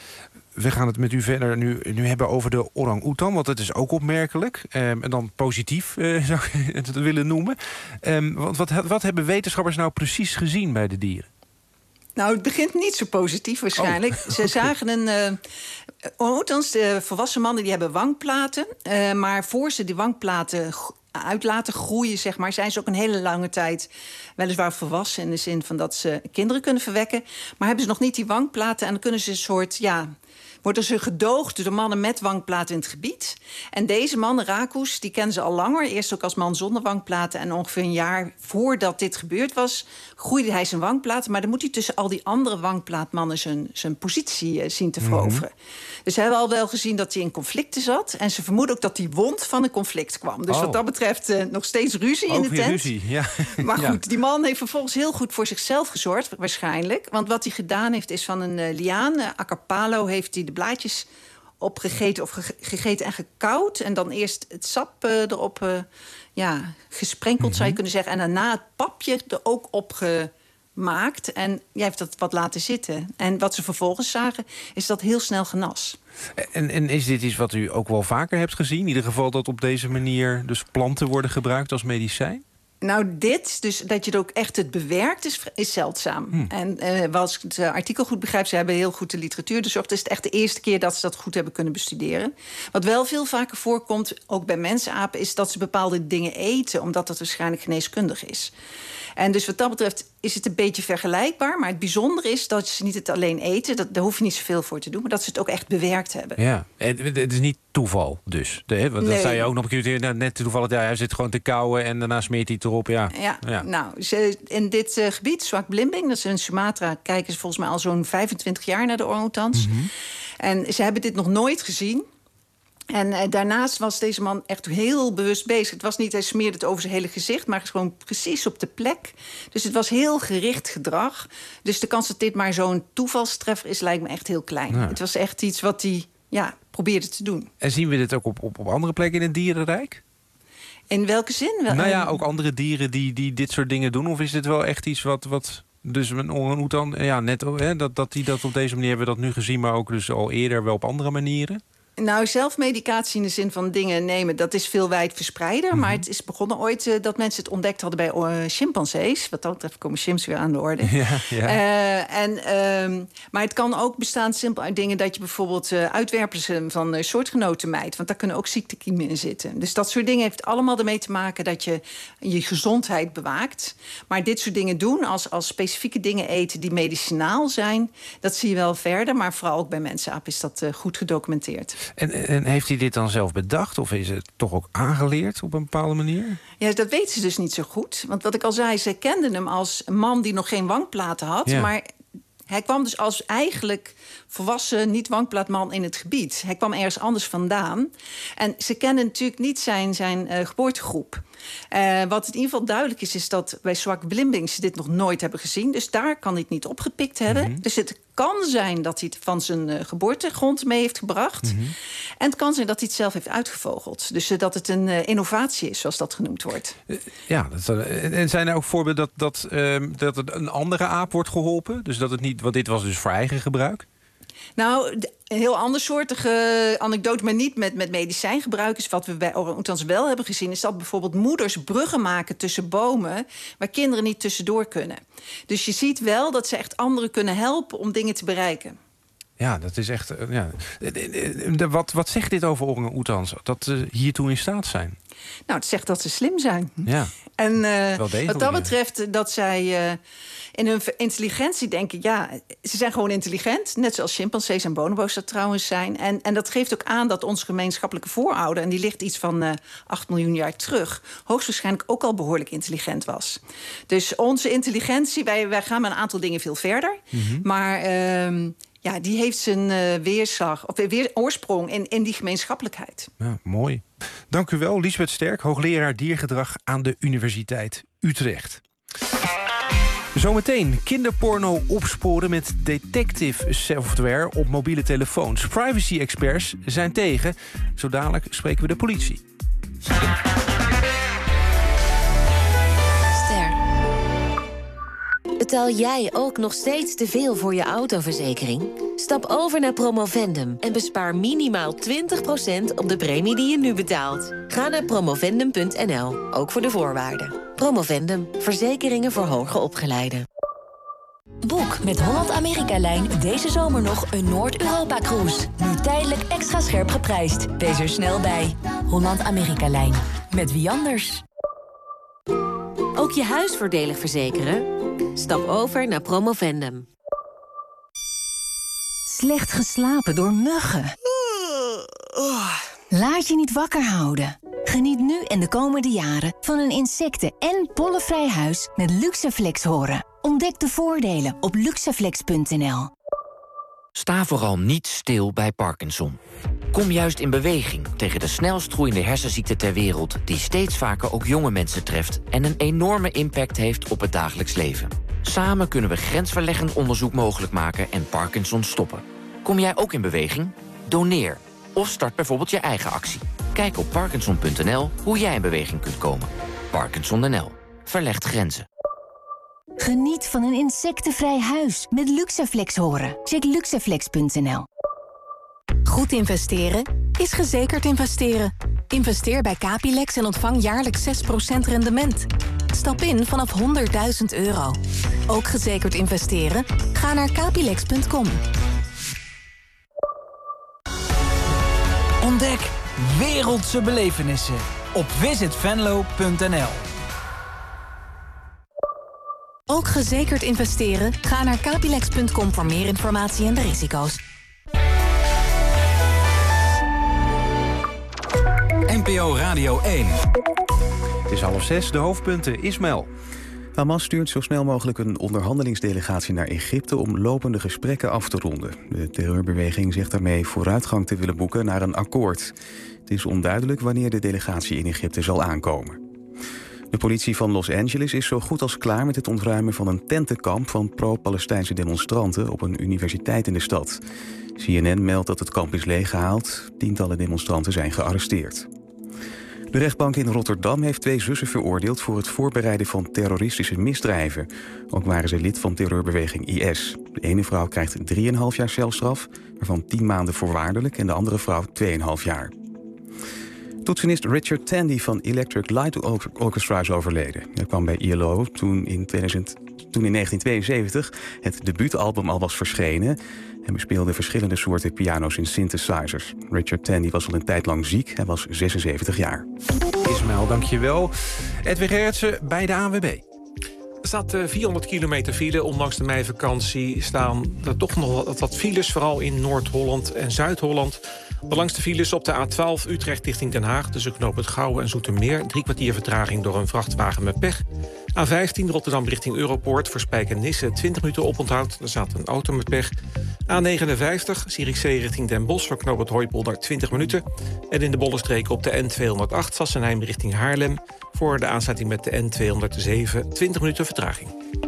We gaan het met u verder nu, nu hebben over de orang-oetan, want het is ook opmerkelijk. Um, en dan positief, uh, zou ik het willen noemen. Um, wat, wat, wat hebben wetenschappers nou precies gezien bij de dieren? Nou, het begint niet zo positief waarschijnlijk. Oh. Ze zagen een... Uh, orang-oetans, de volwassen mannen, die hebben wangplaten. Uh, maar voor ze die wangplaten uit laten groeien, zeg maar, zijn ze ook een hele lange tijd weliswaar volwassen in de zin van dat ze kinderen kunnen verwekken. Maar hebben ze nog niet die wangplaten en dan kunnen ze een soort, ja, worden ze gedoogd door mannen met wangplaten in het gebied. En deze man, Rakus, die kennen ze al langer. Eerst ook als man zonder wangplaten. En ongeveer een jaar voordat dit gebeurd was, groeide hij zijn wangplaten. Maar dan moet hij tussen al die andere wangplaatmannen zijn, zijn positie uh, zien te veroveren. Mm-hmm. Dus ze hebben al wel gezien dat hij in conflicten zat. En ze vermoeden ook dat die wond van een conflict kwam. Dus oh. wat dat betreft uh, nog steeds ruzie ook in de tent. Ruzie, ja. Maar goed, ja. die man heeft vervolgens heel goed voor zichzelf gezorgd, waarschijnlijk. Want wat hij gedaan heeft, is van een uh, liaan, uh, Acapalo, heeft hij de blaadjes opgegeten of ge- gegeten en gekauwd. En dan eerst het sap uh, erop uh, ja, gesprenkeld, mm-hmm. zou je kunnen zeggen. En daarna het papje er ook op ge, maakt. En jij heeft dat wat laten zitten. En wat ze vervolgens zagen, is dat heel snel genas. En, en is dit iets wat u ook wel vaker hebt gezien? In ieder geval dat op deze manier dus planten worden gebruikt als medicijn? Nou, dit, dus dat je het ook echt het bewerkt, is, is zeldzaam. Hm. En uh, als ik het uh, artikel goed begrijp, ze hebben heel goed de literatuur dus het is het echt de eerste keer dat ze dat goed hebben kunnen bestuderen. Wat wel veel vaker voorkomt, ook bij mensapen, is dat ze bepaalde dingen eten, omdat dat waarschijnlijk geneeskundig is. En dus wat dat betreft is het een beetje vergelijkbaar. Maar het bijzondere is dat ze niet het alleen eten. Dat, daar hoef je niet zoveel voor te doen. Maar dat ze het ook echt bewerkt hebben. Ja, en het is niet toeval dus. De, want nee. Dat zei je ook nog een keer net toevallig. Ja, hij zit gewoon te kauwen en daarna smeert hij het erop. Ja, ja, ja. Nou, ze, in dit uh, gebied, Swakblimbing, dat is in Sumatra, kijken ze volgens mij al zo'n vijfentwintig jaar naar de orang-oetans. Mm-hmm. En ze hebben dit nog nooit gezien. En uh, daarnaast was deze man echt heel bewust bezig. Het was niet, hij smeerde het over zijn hele gezicht, maar gewoon precies op de plek. Dus het was heel gericht gedrag. Dus de kans dat dit maar zo'n toevalstreffer is, lijkt me echt heel klein. Ja. Het was echt iets wat hij ja, probeerde te doen. En zien we dit ook op, op, op andere plekken in het dierenrijk? In welke zin? Wel, nou ja, ook andere dieren die, die dit soort dingen doen? Of is dit wel echt iets wat... wat... Dus een orang-oetan, ja, net hè, dat, dat die dat op deze manier hebben we dat nu gezien, maar ook dus al eerder wel op andere manieren? Nou, zelfmedicatie in de zin van dingen nemen, dat is veel wijd verspreider. Mm-hmm. Maar het is begonnen ooit uh, dat mensen het ontdekt hadden bij uh, chimpansees. Wat dat betreft komen chimps weer aan de orde. Ja, ja. Uh, en, um, maar het kan ook bestaan simpel uit dingen dat je bijvoorbeeld uh, uitwerpers van uh, soortgenoten mijt. Want daar kunnen ook ziektekiemen in zitten. Dus dat soort dingen heeft allemaal ermee te maken dat je je gezondheid bewaakt. Maar dit soort dingen doen, als, als specifieke dingen eten die medicinaal zijn, dat zie je wel verder. Maar vooral ook bij mensaap is dat uh, goed gedocumenteerd. En, en heeft hij dit dan zelf bedacht? Of is het toch ook aangeleerd op een bepaalde manier? Ja, dat weten ze dus niet zo goed. Want wat ik al zei, ze kenden hem als een man die nog geen wangplaten had. Ja. Maar hij kwam dus als eigenlijk volwassen niet-wangplaatman in het gebied. Hij kwam ergens anders vandaan. En ze kenden natuurlijk niet zijn, zijn uh, geboortegroep. Uh, wat in ieder geval duidelijk is, is dat bij Swakblimbing ze dit nog nooit hebben gezien. Dus daar kan hij het niet opgepikt hebben. Mm-hmm. Dus het kan zijn dat hij het van zijn uh, geboortegrond mee heeft gebracht. Mm-hmm. En het kan zijn dat hij het zelf heeft uitgevogeld. Dus uh, dat het een uh, innovatie is, zoals dat genoemd wordt. Uh, ja, dat, uh, en zijn er ook voorbeelden dat, dat, uh, dat het een andere aap wordt geholpen? Dus dat het niet, want dit was dus voor eigen gebruik? Nou, een heel andersoortige anekdote, maar niet met, met medicijngebruik is. Wat we bij orang-oetans wel hebben gezien, is dat bijvoorbeeld moeders bruggen maken tussen bomen waar kinderen niet tussendoor kunnen. Dus je ziet wel dat ze echt anderen kunnen helpen om dingen te bereiken. Ja, dat is echt... Ja. Wat, wat zegt dit over orang-oetans? Dat ze hiertoe in staat zijn? Nou, het zegt dat ze slim zijn. Ja. En uh, wat dat betreft dat zij uh, in hun intelligentie denken, ja, ze zijn gewoon intelligent. Net zoals chimpansees en bonobo's dat trouwens zijn. En, en dat geeft ook aan dat onze gemeenschappelijke voorouder, en die ligt iets van uh, acht miljoen jaar terug, hoogstwaarschijnlijk ook al behoorlijk intelligent was. Dus onze intelligentie, wij, wij gaan met een aantal dingen veel verder. Mm-hmm. Maar uh, ja, die heeft zijn uh, weerslag, of weer oorsprong in, in die gemeenschappelijkheid. Ja, mooi. Dank u wel, Liesbeth Sterk, hoogleraar diergedrag aan de Universiteit Utrecht. Zometeen kinderporno opsporen met detective software op mobiele telefoons. Privacy-experts zijn tegen. Zo dadelijk spreken we de politie. Betaal jij ook nog steeds te veel voor je autoverzekering? Stap over naar Promovendum en bespaar minimaal twintig procent op de premie die je nu betaalt. Ga naar promovendum punt n l, ook voor de voorwaarden. Promovendum, verzekeringen voor hoger opgeleiden. Boek met Holland-Amerika-lijn deze zomer nog een Noord-Europa-cruise. Nu tijdelijk extra scherp geprijsd. Wees er snel bij. Holland-Amerika-lijn. Met wie anders? Ook je huis voordelig verzekeren? Stap over naar Promovendum. Slecht geslapen door muggen. Laat je niet wakker houden. Geniet nu en de komende jaren van een insecten- en pollenvrij huis met Luxaflex Horen. Ontdek de voordelen op luxaflex punt n l. Sta vooral niet stil bij Parkinson. Kom juist in beweging tegen de snelst groeiende hersenziekte ter wereld, die steeds vaker ook jonge mensen treft en een enorme impact heeft op het dagelijks leven. Samen kunnen we grensverleggend onderzoek mogelijk maken en Parkinson stoppen. Kom jij ook in beweging? Doneer. Of start bijvoorbeeld je eigen actie. Kijk op parkinson punt n l hoe jij in beweging kunt komen. Parkinson punt n l. Verlegt grenzen. Geniet van een insectenvrij huis met Luxaflex horen. Check luxaflex punt n l. Goed investeren is gezekerd investeren. Investeer bij Capilex en ontvang jaarlijks zes procent rendement. Stap in vanaf honderdduizend euro. Ook gezekerd investeren? Ga naar capilex punt com. Ontdek wereldse belevenissen op visit venlo punt n l. Ook gezekerd investeren? Ga naar capilex punt com voor meer informatie en de risico's. N P O Radio één. Het is half zes, de hoofdpunten. Ismaël. Hamas stuurt zo snel mogelijk een onderhandelingsdelegatie naar Egypte om lopende gesprekken af te ronden. De terreurbeweging zegt daarmee vooruitgang te willen boeken naar een akkoord. Het is onduidelijk wanneer de delegatie in Egypte zal aankomen. De politie van Los Angeles is zo goed als klaar met het ontruimen van een tentenkamp van pro-Palestijnse demonstranten op een universiteit in de stad. C N N meldt dat het kamp is leeggehaald. Tientallen demonstranten zijn gearresteerd. De rechtbank in Rotterdam heeft twee zussen veroordeeld voor het voorbereiden van terroristische misdrijven. Ook waren ze lid van terreurbeweging I S. De ene vrouw krijgt drieënhalf jaar celstraf, waarvan tien maanden voorwaardelijk, en de andere vrouw tweeënhalf jaar. Toetsenist Richard Tandy van Electric Light Orchestra is overleden. Hij kwam bij I L O toen in, tweeduizend, toen in negentien tweeënzeventig het debuutalbum al was verschenen en bespeelde verschillende soorten piano's en synthesizers. Richard Tandy was al een tijd lang ziek. Hij was zesenzeventig jaar. Ismaël, dankjewel. Edwin Gerritsen bij de A N W B. Er staat vierhonderd kilometer file. Ondanks de meivakantie staan er toch nog wat, wat files, vooral in Noord-Holland en Zuid-Holland. De langste files op de A twaalf Utrecht richting Den Haag, tussen Knoop het Gouwen en Zoetermeer. Drie kwartier vertraging door een vrachtwagen met pech. A vijftien Rotterdam richting Europoort, voor Spijkenisse twintig minuten oponthoud. Er staat een auto met pech. A negenenvijftig Zierikzee richting Den Bosch, voor Knoop het Hooipolder twintig minuten. En in de Bollenstreek op de N tweehonderdacht Sassenheim richting Haarlem, voor de aansluiting met de N tweehonderdzeven twintig minuten vertraging.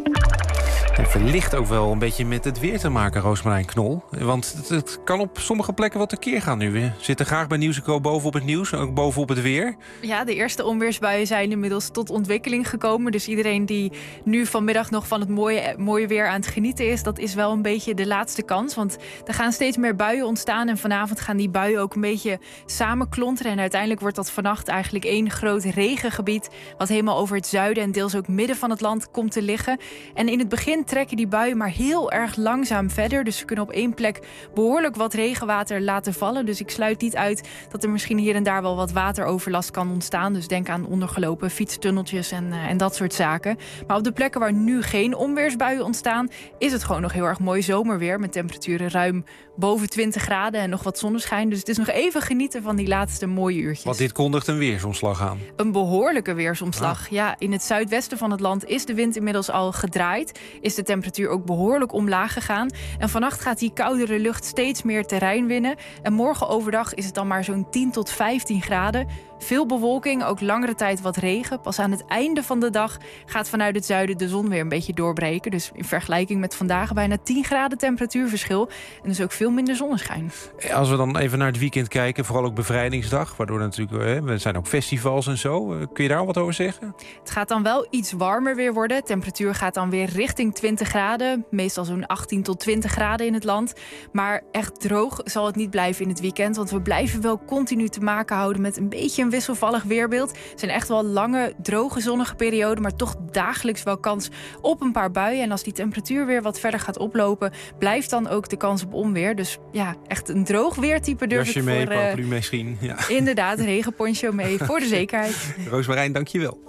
Het verlicht ook wel een beetje met het weer te maken, Roosmarijn Knol. Want het, het kan op sommige plekken wat tekeer gaan nu. We zitten graag bij Nieuws en Co bovenop het nieuws, ook bovenop het weer. Ja, de eerste onweersbuien zijn inmiddels tot ontwikkeling gekomen. Dus iedereen die nu vanmiddag nog van het mooie, mooie weer aan het genieten is, dat is wel een beetje de laatste kans. Want er gaan steeds meer buien ontstaan en vanavond gaan die buien ook een beetje samenklonteren. En uiteindelijk wordt dat vannacht eigenlijk één groot regengebied, wat helemaal over het zuiden en deels ook midden van het land komt te liggen. En in het begin trekken die buien maar heel erg langzaam verder. Dus we kunnen op één plek behoorlijk wat regenwater laten vallen. Dus ik sluit niet uit dat er misschien hier en daar wel wat wateroverlast kan ontstaan. Dus denk aan ondergelopen fietstunneltjes en, uh, en dat soort zaken. Maar op de plekken waar nu geen onweersbuien ontstaan, is het gewoon nog heel erg mooi zomerweer, met temperaturen ruim boven twintig graden en nog wat zonneschijn. Dus het is nog even genieten van die laatste mooie uurtjes. Want dit kondigt een weersomslag aan. Een behoorlijke weersomslag. Ah. Ja, in het zuidwesten van het land is de wind inmiddels al gedraaid. Is de temperatuur ook behoorlijk omlaag gegaan. En vannacht gaat die koudere lucht steeds meer terrein winnen. En morgen overdag is het dan maar zo'n tien tot vijftien graden. Veel bewolking, ook langere tijd wat regen. Pas aan het einde van de dag gaat vanuit het zuiden de zon weer een beetje doorbreken. Dus in vergelijking met vandaag bijna tien graden temperatuurverschil. En dus ook veel minder zonneschijn. Als we dan even naar het weekend kijken, vooral ook bevrijdingsdag, waardoor natuurlijk, er zijn ook festivals en zo. Kun je daar al wat over zeggen? Het gaat dan wel iets warmer weer worden. De temperatuur gaat dan weer richting twintig graden. Meestal zo'n achttien tot twintig graden in het land. Maar echt droog zal het niet blijven in het weekend. Want we blijven wel continu te maken houden met een beetje een wisselvallig weerbeeld. Het zijn echt wel lange, droge, zonnige perioden, maar toch dagelijks wel kans op een paar buien. En als die temperatuur weer wat verder gaat oplopen, blijft dan ook de kans op onweer. Dus ja, echt een droog weertype durf Jasje ik mee, voor... Uh, paraplu misschien. Ja. Inderdaad, regenponcho mee, voor de zekerheid. Roosmarijn, dank je wel.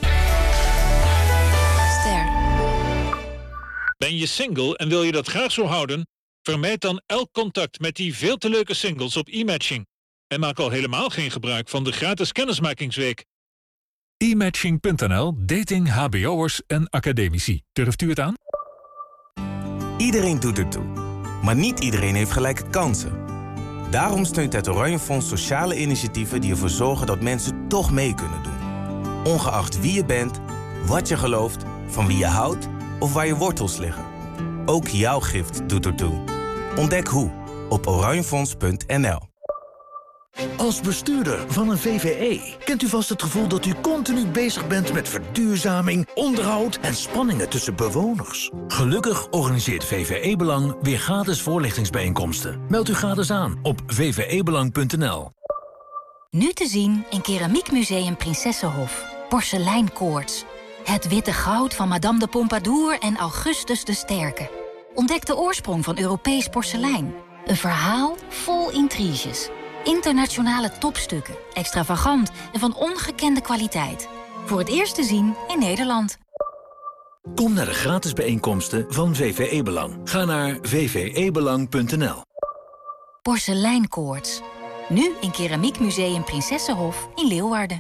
Ster. Ben je single en wil je dat graag zo houden? Vermijd dan elk contact met die veel te leuke singles op e-matching. En maak al helemaal geen gebruik van de gratis kennismakingsweek. e matching punt n l, dating, H B O'ers en academici. Durft u het aan? Iedereen doet ertoe, maar niet iedereen heeft gelijke kansen. Daarom steunt het Oranje Fonds sociale initiatieven die ervoor zorgen dat mensen toch mee kunnen doen. Ongeacht wie je bent, wat je gelooft, van wie je houdt of waar je wortels liggen. Ook jouw gift doet ertoe. Ontdek hoe op oranjefonds punt n l. Als bestuurder van een V V E kent u vast het gevoel dat u continu bezig bent met verduurzaming, onderhoud en spanningen tussen bewoners. Gelukkig organiseert V V E Belang weer gratis voorlichtingsbijeenkomsten. Meld u gratis aan op v v e belang punt n l. Nu te zien in Keramiekmuseum Prinsessenhof. Porseleinkoorts. Het witte goud van Madame de Pompadour en Augustus de Sterke. Ontdek de oorsprong van Europees porselein. Een verhaal vol intriges. Internationale topstukken, extravagant en van ongekende kwaliteit. Voor het eerst te zien in Nederland. Kom naar de gratis bijeenkomsten van V V E Belang. Ga naar v v e belang punt n l. Porseleinkoorts. Nu in Keramiekmuseum Prinsessenhof in Leeuwarden.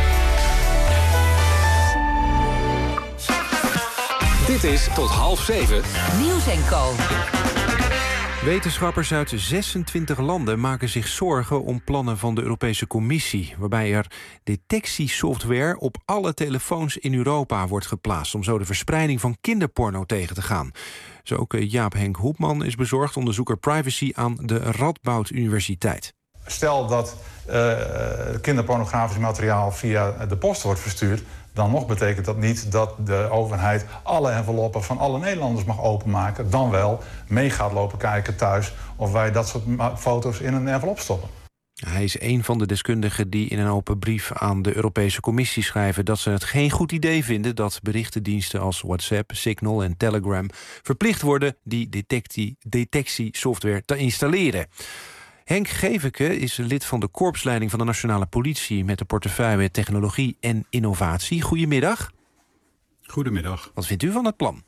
Dit is tot half zeven. Nieuws en Co. Wetenschappers uit zesentwintig landen maken zich zorgen om plannen van de Europese Commissie, waarbij er detectiesoftware op alle telefoons in Europa wordt geplaatst om zo de verspreiding van kinderporno tegen te gaan. Zo ook Jaap Henk Hoepman is bezorgd, onderzoeker privacy aan de Radboud Universiteit. Stel dat uh, kinderpornografisch materiaal via de post wordt verstuurd, dan nog betekent dat niet dat de overheid alle enveloppen van alle Nederlanders mag openmaken. Dan wel mee gaat lopen kijken thuis of wij dat soort foto's in een envelop stoppen. Hij is een van de deskundigen die in een open brief aan de Europese Commissie schrijven dat ze het geen goed idee vinden dat berichtendiensten als WhatsApp, Signal en Telegram verplicht worden die detectie, detectiesoftware te installeren. Henk Geveke is lid van de korpsleiding van de Nationale Politie met de portefeuille Technologie en Innovatie. Goedemiddag. Goedemiddag. Wat vindt u van het plan?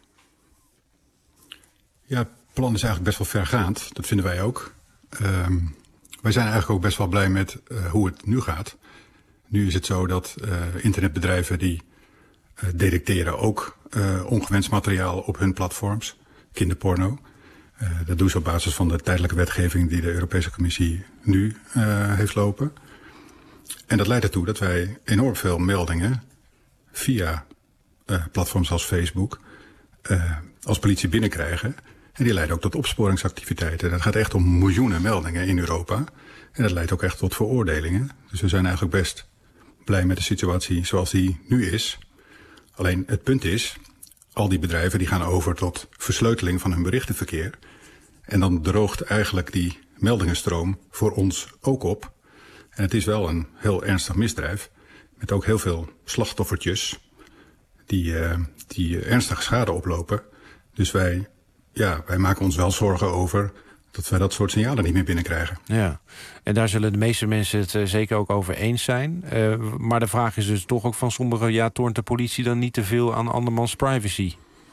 Ja, het plan is eigenlijk best wel vergaand. Dat vinden wij ook. Um, wij zijn eigenlijk ook best wel blij met uh, hoe het nu gaat. Nu is het zo dat uh, internetbedrijven die uh, detecteren ook uh, ongewenst materiaal op hun platforms, kinderporno. Uh, dat doen ze op basis van de tijdelijke wetgeving die de Europese Commissie nu uh, heeft lopen. En dat leidt ertoe dat wij enorm veel meldingen via uh, platforms als Facebook uh, als politie binnenkrijgen. En die leiden ook tot opsporingsactiviteiten. Dat gaat echt om miljoenen meldingen in Europa. En dat leidt ook echt tot veroordelingen. Dus we zijn eigenlijk best blij met de situatie zoals die nu is. Alleen het punt is, al die bedrijven die gaan over tot versleuteling van hun berichtenverkeer. En dan droogt eigenlijk die meldingenstroom voor ons ook op. En het is wel een heel ernstig misdrijf. Met ook heel veel slachtoffertjes die, uh, die ernstige schade oplopen. Dus wij, ja, wij maken ons wel zorgen over dat wij dat soort signalen niet meer binnenkrijgen. Ja, en daar zullen de meeste mensen het uh, zeker ook over eens zijn. Uh, maar de vraag is dus toch ook van sommigen, ja, toont de politie dan niet te veel aan andermans privacy?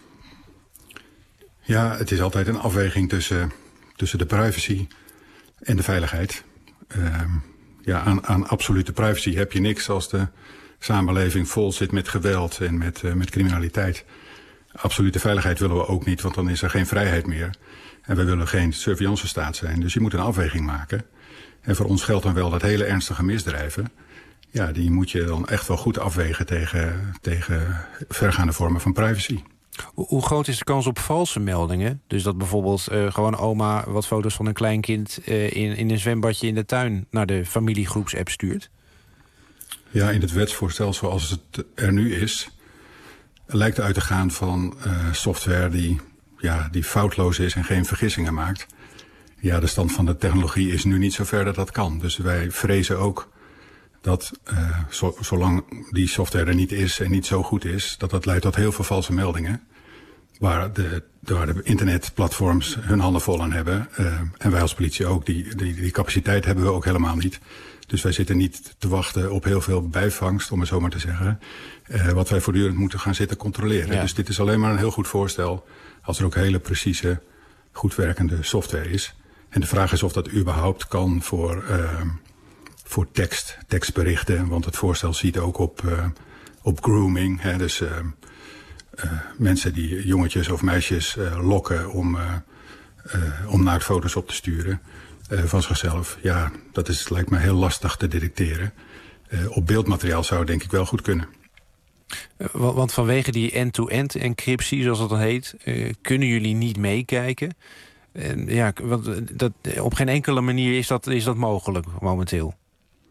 Ja, het is altijd een afweging tussen, tussen de privacy en de veiligheid. Uh, ja, aan, aan absolute privacy heb je niks als de samenleving vol zit met geweld en met, uh, met criminaliteit. Absolute veiligheid willen we ook niet, want dan is er geen vrijheid meer. En we willen geen surveillancestaat zijn. Dus je moet een afweging maken. En voor ons geldt dan wel dat hele ernstige misdrijven, ja, die moet je dan echt wel goed afwegen tegen, tegen vergaande vormen van privacy. Hoe groot is de kans op valse meldingen? Dus dat bijvoorbeeld uh, gewoon oma wat foto's van een kleinkind uh, in, in een zwembadje in de tuin naar de familiegroepsapp stuurt? Ja, in het wetsvoorstel zoals het er nu is, lijkt uit te gaan van uh, software die, ja, die foutloos is en geen vergissingen maakt. Ja, de stand van de technologie is nu niet zo ver dat dat kan. Dus wij vrezen ook dat uh, zo, zolang die software er niet is en niet zo goed is, dat dat leidt tot heel veel valse meldingen. Waar de, waar de internetplatforms hun handen vol aan hebben. Uh, en wij als politie ook. Die, die, die capaciteit hebben we ook helemaal niet. Dus wij zitten niet te wachten op heel veel bijvangst, om het zo maar te zeggen. Uh, wat wij voortdurend moeten gaan zitten controleren. Ja. Dus dit is alleen maar een heel goed voorstel als er ook hele precieze, goed werkende software is. En de vraag is of dat überhaupt kan voor, uh, voor tekst, tekstberichten. Want het voorstel ziet ook op, uh, op grooming. Hè, dus uh, uh, mensen die jongetjes of meisjes uh, lokken om, uh, uh, om naaktfoto's op te sturen uh, van zichzelf. Ja, dat is, lijkt me heel lastig te detecteren. Uh, op beeldmateriaal zou het denk ik wel goed kunnen. Want vanwege die end-to-end encryptie, zoals dat dan heet, uh, kunnen jullie niet meekijken. En ja, want dat, op geen enkele manier is dat, is dat mogelijk momenteel.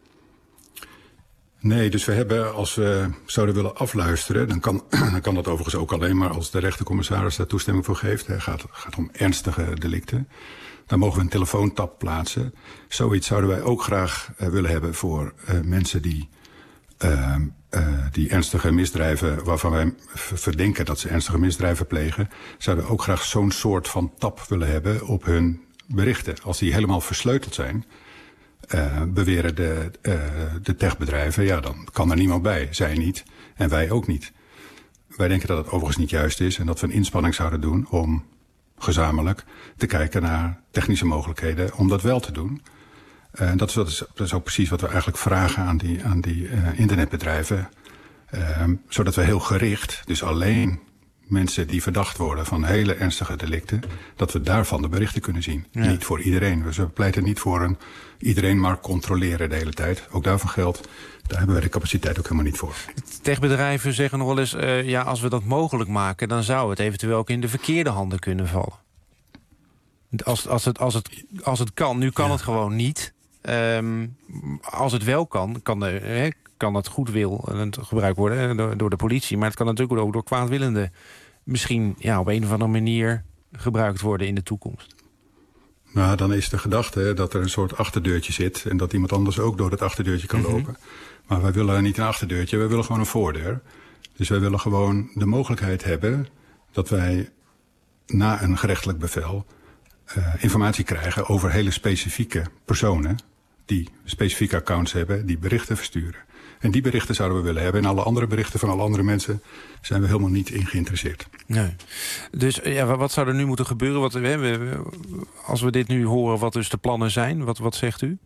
Nee, dus we hebben, als we zouden willen afluisteren... dan kan, dan kan dat overigens ook alleen maar als de rechtercommissaris daar toestemming voor geeft. Het gaat, gaat om ernstige delicten. Dan mogen we een telefoontap plaatsen. Zoiets zouden wij ook graag uh, willen hebben voor uh, mensen die... Uh, uh, die ernstige misdrijven, waarvan wij verdenken dat ze ernstige misdrijven plegen... zouden we ook graag zo'n soort van tap willen hebben op hun berichten. Als die helemaal versleuteld zijn... Uh, beweren de, uh, de techbedrijven, ja, dan kan er niemand bij. Zij niet en wij ook niet. Wij denken dat het overigens niet juist is... en dat we een inspanning zouden doen om gezamenlijk te kijken naar technische mogelijkheden... om dat wel te doen. Uh, dat, is, dat, is, dat is ook precies wat we eigenlijk vragen aan die, aan die uh, internetbedrijven. Uh, zodat we heel gericht, dus alleen... mensen die verdacht worden van hele ernstige delicten... dat we daarvan de berichten kunnen zien. Ja. Niet voor iedereen. Dus we pleiten niet voor een iedereen maar controleren de hele tijd. Ook daarvan geldt, daar hebben we de capaciteit ook helemaal niet voor. Techbedrijven zeggen nog wel eens... Uh, ja, als we dat mogelijk maken... dan zou het eventueel ook in de verkeerde handen kunnen vallen. Als, als, het, als, het, als het kan, nu kan ja. het gewoon niet. Um, als het wel kan, kan de... Hè, kan dat goedwil gebruikt worden door, door de politie. Maar het kan natuurlijk ook door kwaadwillenden... misschien ja, op een of andere manier gebruikt worden in de toekomst. Nou, dan is de gedachte dat er een soort achterdeurtje zit... en dat iemand anders ook door het achterdeurtje kan mm-hmm. lopen. Maar wij willen niet een achterdeurtje, wij willen gewoon een voordeur. Dus wij willen gewoon de mogelijkheid hebben... dat wij na een gerechtelijk bevel uh, informatie krijgen... over hele specifieke personen... die specifieke accounts hebben, die berichten versturen. En die berichten zouden we willen hebben. En alle andere berichten van alle andere mensen zijn we helemaal niet in geïnteresseerd. Nee. Dus ja, wat zou er nu moeten gebeuren? Wat, we, we, als we dit nu horen, wat dus de plannen zijn, wat, wat zegt u?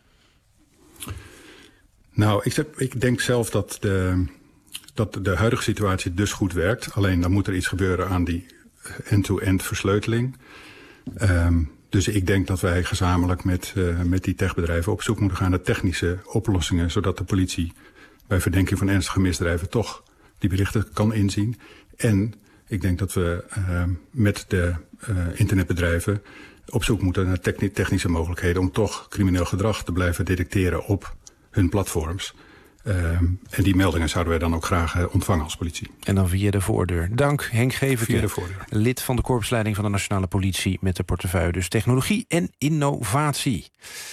Nou, ik, ik denk zelf dat de, dat de huidige situatie dus goed werkt. Alleen dan moet er iets gebeuren aan die end-to-end versleuteling. Um, Dus ik denk dat wij gezamenlijk met, uh, met die techbedrijven op zoek moeten gaan naar technische oplossingen, zodat de politie bij verdenking van ernstige misdrijven toch die berichten kan inzien. En ik denk dat we uh, met de uh, internetbedrijven op zoek moeten naar technische mogelijkheden om toch crimineel gedrag te blijven detecteren op hun platforms. Uh, en die meldingen zouden wij dan ook graag uh, ontvangen als politie. En dan via de voordeur. Dank Henk Geveke, via de voordeur. Lid van de korpsleiding van de Nationale Politie... met de portefeuille dus technologie en innovatie.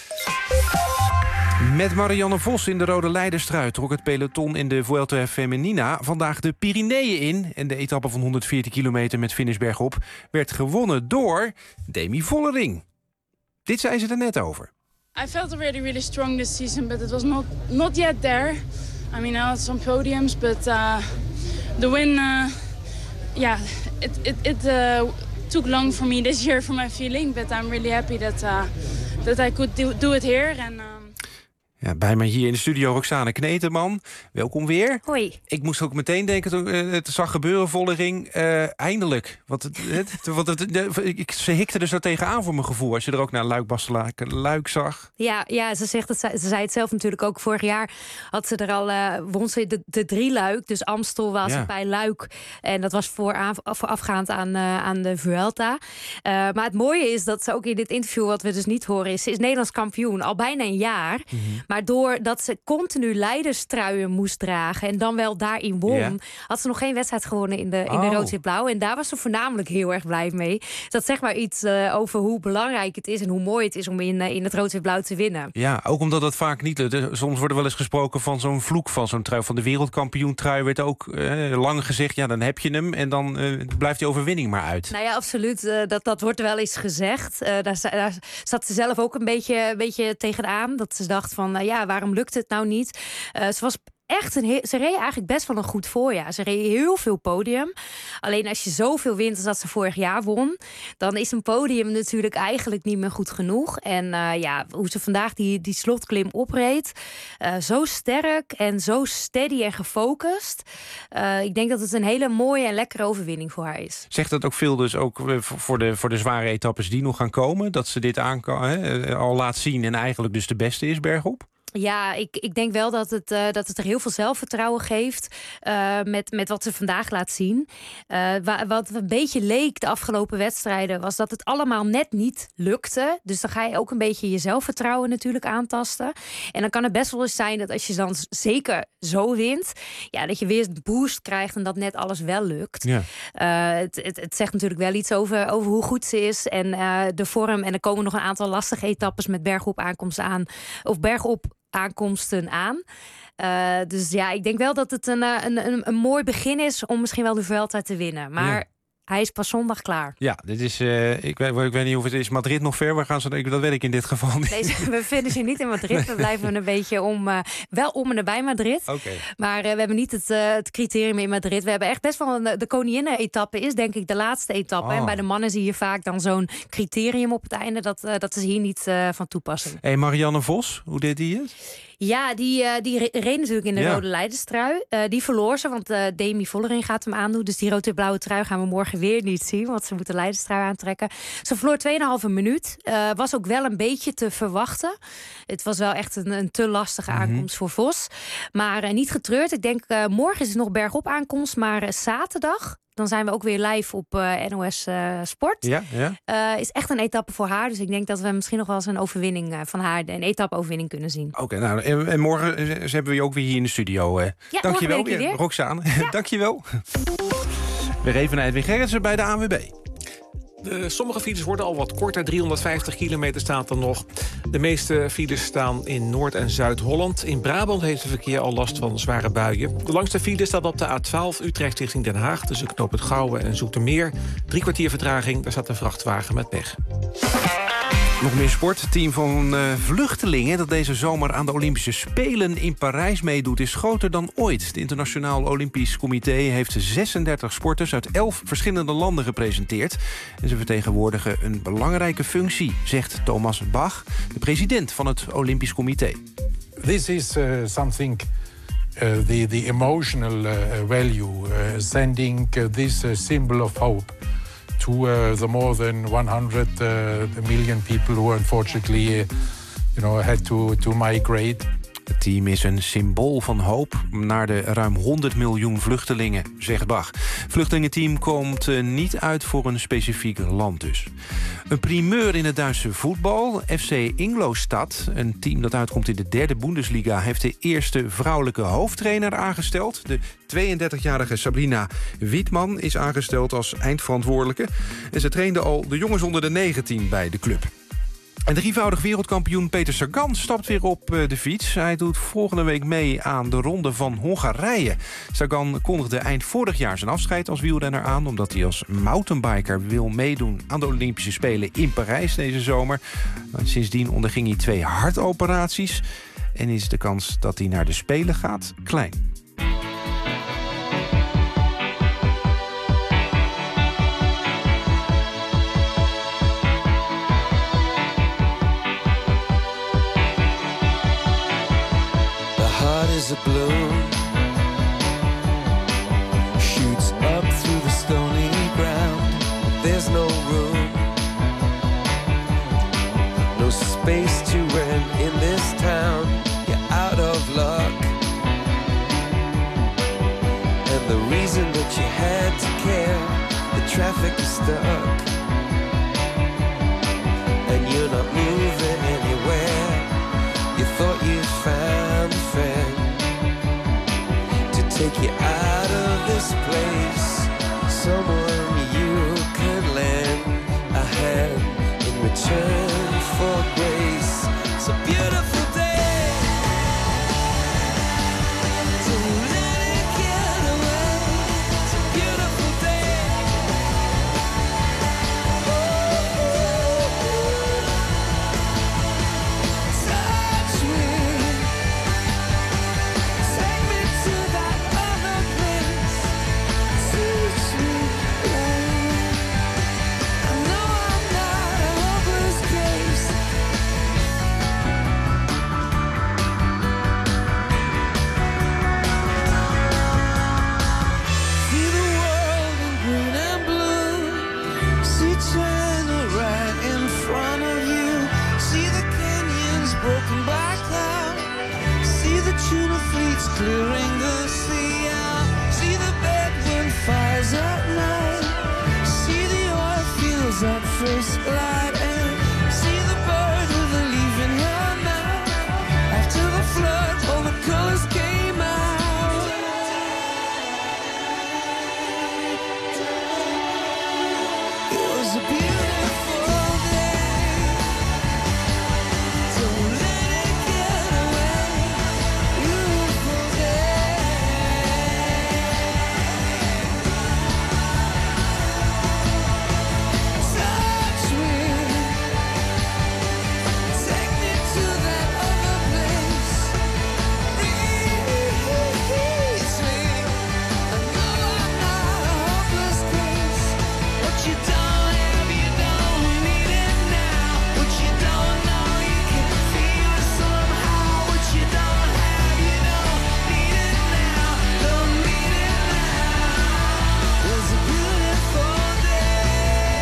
Met Marianne Vos in de Rode Leiderstrui trok het peloton in de Vuelta Femenina vandaag de Pyreneeën in. En de etappe van honderdveertien kilometer met finish bergop werd gewonnen door Demi Vollering. Dit zei ze er net over. I felt already really strong this season, but it was not not yet there. I mean, I had some podiums, but uh, the win, uh, yeah, it it, it uh, took long for me this year for my feeling. But I'm really happy that uh, that I could do, do it here. And um... ja, bij mij hier in de studio Roxane Kneteman. Welkom weer. Hoi. Ik moest ook meteen denken toen uh, het zag gebeuren, Vollering. Uh, eindelijk. Want het, het, want het, ik, ze hikte er zo tegenaan voor mijn gevoel. Als je er ook naar Luik Bastenaken Luik zag. Ja, ja, ze zegt het, ze zei het zelf natuurlijk ook. Vorig jaar had ze er al uh, won ze de, de drie Luik. Dus Amstel was ja. bij Luik. En dat was vooraf, voorafgaand aan, uh, aan de Vuelta. Uh, maar het mooie is dat ze ook in dit interview, wat we dus niet horen, is, ze is Nederlands kampioen al bijna een jaar. Mm-hmm. Maar doordat ze continu leiderstruien moest dragen en dan wel daarin won, yeah. had ze nog geen wedstrijd gewonnen in de, in oh. de rood-wit-blauw. En daar was ze voornamelijk heel erg blij mee. Dat zegt maar iets uh, over hoe belangrijk het is en hoe mooi het is om in, uh, in het rood-wit-blauw te winnen. Ja, ook omdat dat vaak niet lukt. Soms wordt er wel eens gesproken van zo'n vloek van zo'n trui. Van de wereldkampioen trui werd ook uh, lang gezegd, ja, dan heb je hem en dan uh, blijft die overwinning maar uit. Nou ja, absoluut. Uh, dat, dat wordt wel eens gezegd. Uh, daar, daar zat ze zelf ook een beetje, een beetje tegenaan. Dat ze dacht van, uh, ja, waarom lukt het nou niet? Uh, ze was echt een he- ze reed eigenlijk best wel een goed voorjaar. Ze reed heel veel podium. Alleen als je zoveel wint als dat ze vorig jaar won, dan is een podium natuurlijk eigenlijk niet meer goed genoeg. En uh, ja, hoe ze vandaag die, die slotklim opreed, uh, zo sterk en zo steady en gefocust. Uh, ik denk dat het een hele mooie en lekkere overwinning voor haar is. Zegt dat ook veel dus ook voor de, voor de zware etappes die nog gaan komen? Dat ze dit aan, hè, al laat zien en eigenlijk dus de beste is bergop? Ja, ik, ik denk wel dat het, uh, dat het er heel veel zelfvertrouwen geeft uh, met, met wat ze vandaag laat zien. Uh, wa, wat een beetje leek de afgelopen wedstrijden was dat het allemaal net niet lukte. Dus dan ga je ook een beetje je zelfvertrouwen natuurlijk aantasten. En dan kan het best wel eens zijn dat als je dan zeker zo wint, ja, dat je weer een boost krijgt en dat net alles wel lukt. Ja. Uh, het, het, het zegt natuurlijk wel iets over, over hoe goed ze is en uh, de vorm. En er komen nog een aantal lastige etappes met bergop aankomsten aan. Of bergop aankomsten aan. Uh, dus ja, ik denk wel dat het een, een, een, een mooi begin is om misschien wel de Vuelta te winnen. Maar ja. Hij is pas zondag klaar. Ja, dit is. Uh, ik, weet, ik weet niet of het is Madrid nog ver. Waar gaan ze? Dat weet ik in dit geval niet. Nee, we vinden ze niet in Madrid. We blijven een beetje om. Uh, wel om en nabij Madrid. Okay. Maar uh, we hebben niet het, uh, het criterium in Madrid. We hebben echt best wel een. De koninginnen-etappe is denk ik de laatste etappe. Oh. En bij de mannen zie je vaak dan zo'n criterium op het einde. Dat, uh, dat is hier niet uh, van toepassing. Hey, Marianne Vos, hoe deed die het? Ja, die, uh, die reed natuurlijk in de ja. rode leiderstrui. Uh, die verloor ze, want uh, Demi Vollering gaat hem aandoen. Dus die rood-blauwe trui gaan we morgen weer niet zien. Want ze moeten leiderstrui aantrekken. Ze verloor tweeënhalve minuut. Uh, was ook wel een beetje te verwachten. Het was wel echt een, een te lastige mm-hmm. aankomst voor Vos. Maar uh, niet getreurd. Ik denk, uh, morgen is het nog bergop aankomst. Maar uh, zaterdag, dan zijn we ook weer live op uh, N O S uh, Sport. Ja, ja. Uh, is echt een etappe voor haar. Dus ik denk dat we misschien nog wel eens een overwinning uh, van haar, een etappe-overwinning kunnen zien. Oké, okay, nou, en, en morgen ze hebben we je ook weer hier in de studio. Uh. Ja, dankjewel, ja, Roxane. Ja. Dankjewel. Weer even naar Edwin Gerritsen bij de A N W B. De, sommige files worden al wat korter, driehonderdvijftig kilometer staat er nog. De meeste files staan in Noord- en Zuid-Holland. In Brabant heeft het verkeer al last van zware buien. De langste file staat op de A twaalf Utrecht richting Den Haag, tussen Knoop het Gouwen en Zoetermeer. Drie kwartier vertraging, daar staat een vrachtwagen met pech. Nog meer sport. Het team van uh, vluchtelingen dat deze zomer aan de Olympische Spelen in Parijs meedoet is groter dan ooit. Het Internationaal Olympisch Comité heeft zesendertig sporters uit elf verschillende landen gepresenteerd. En ze vertegenwoordigen een belangrijke functie, zegt Thomas Bach, de president van het Olympisch Comité. This is uh, something uh, the the emotional uh, value uh, sending uh, this uh, symbol of hope to uh, the more than one hundred uh, million people who unfortunately uh, you know, had to, to migrate. Het team is een symbool van hoop naar de ruim honderd miljoen vluchtelingen, zegt Bach. Het vluchtelingenteam komt uh, niet uit voor een specifiek land dus. Een primeur in het Duitse voetbal. F C Ingolstadt, een team dat uitkomt in de derde Bundesliga, heeft de eerste vrouwelijke hoofdtrainer aangesteld. De tweeëndertigjarige Sabrina Wiedmann is aangesteld als eindverantwoordelijke. En ze trainde al de jongens onder de negentien bij de club. En de drievoudig wereldkampioen Peter Sagan stapt weer op de fiets. Hij doet volgende week mee aan de Ronde van Hongarije. Sagan kondigde eind vorig jaar zijn afscheid als wielrenner aan, omdat hij als mountainbiker wil meedoen aan de Olympische Spelen in Parijs deze zomer. Sindsdien onderging hij twee hartoperaties en is de kans dat hij naar de Spelen gaat klein. Is a balloon shoots up through the stony ground. There's no room, no space to rent in this town. You're out of luck, and the reason that you had to care, the traffic is stuck, and you're not moving anywhere. You thought you found a friend, It's clearing the sea out. See the bedroom fires at night. See the oil fields at first light. And see the bird with a leaf in her mouth. After the flood, all the colors came out. It was a beautiful day. Don't let it get away. Beautiful day. Touch me. Take me to that other place. Release me. I know I'm not a hopeless case. What you don't have, you don't need it now. What you don't know, you can feel it somehow. What you don't have, you don't need it now. Don't need it now. It was a beautiful day.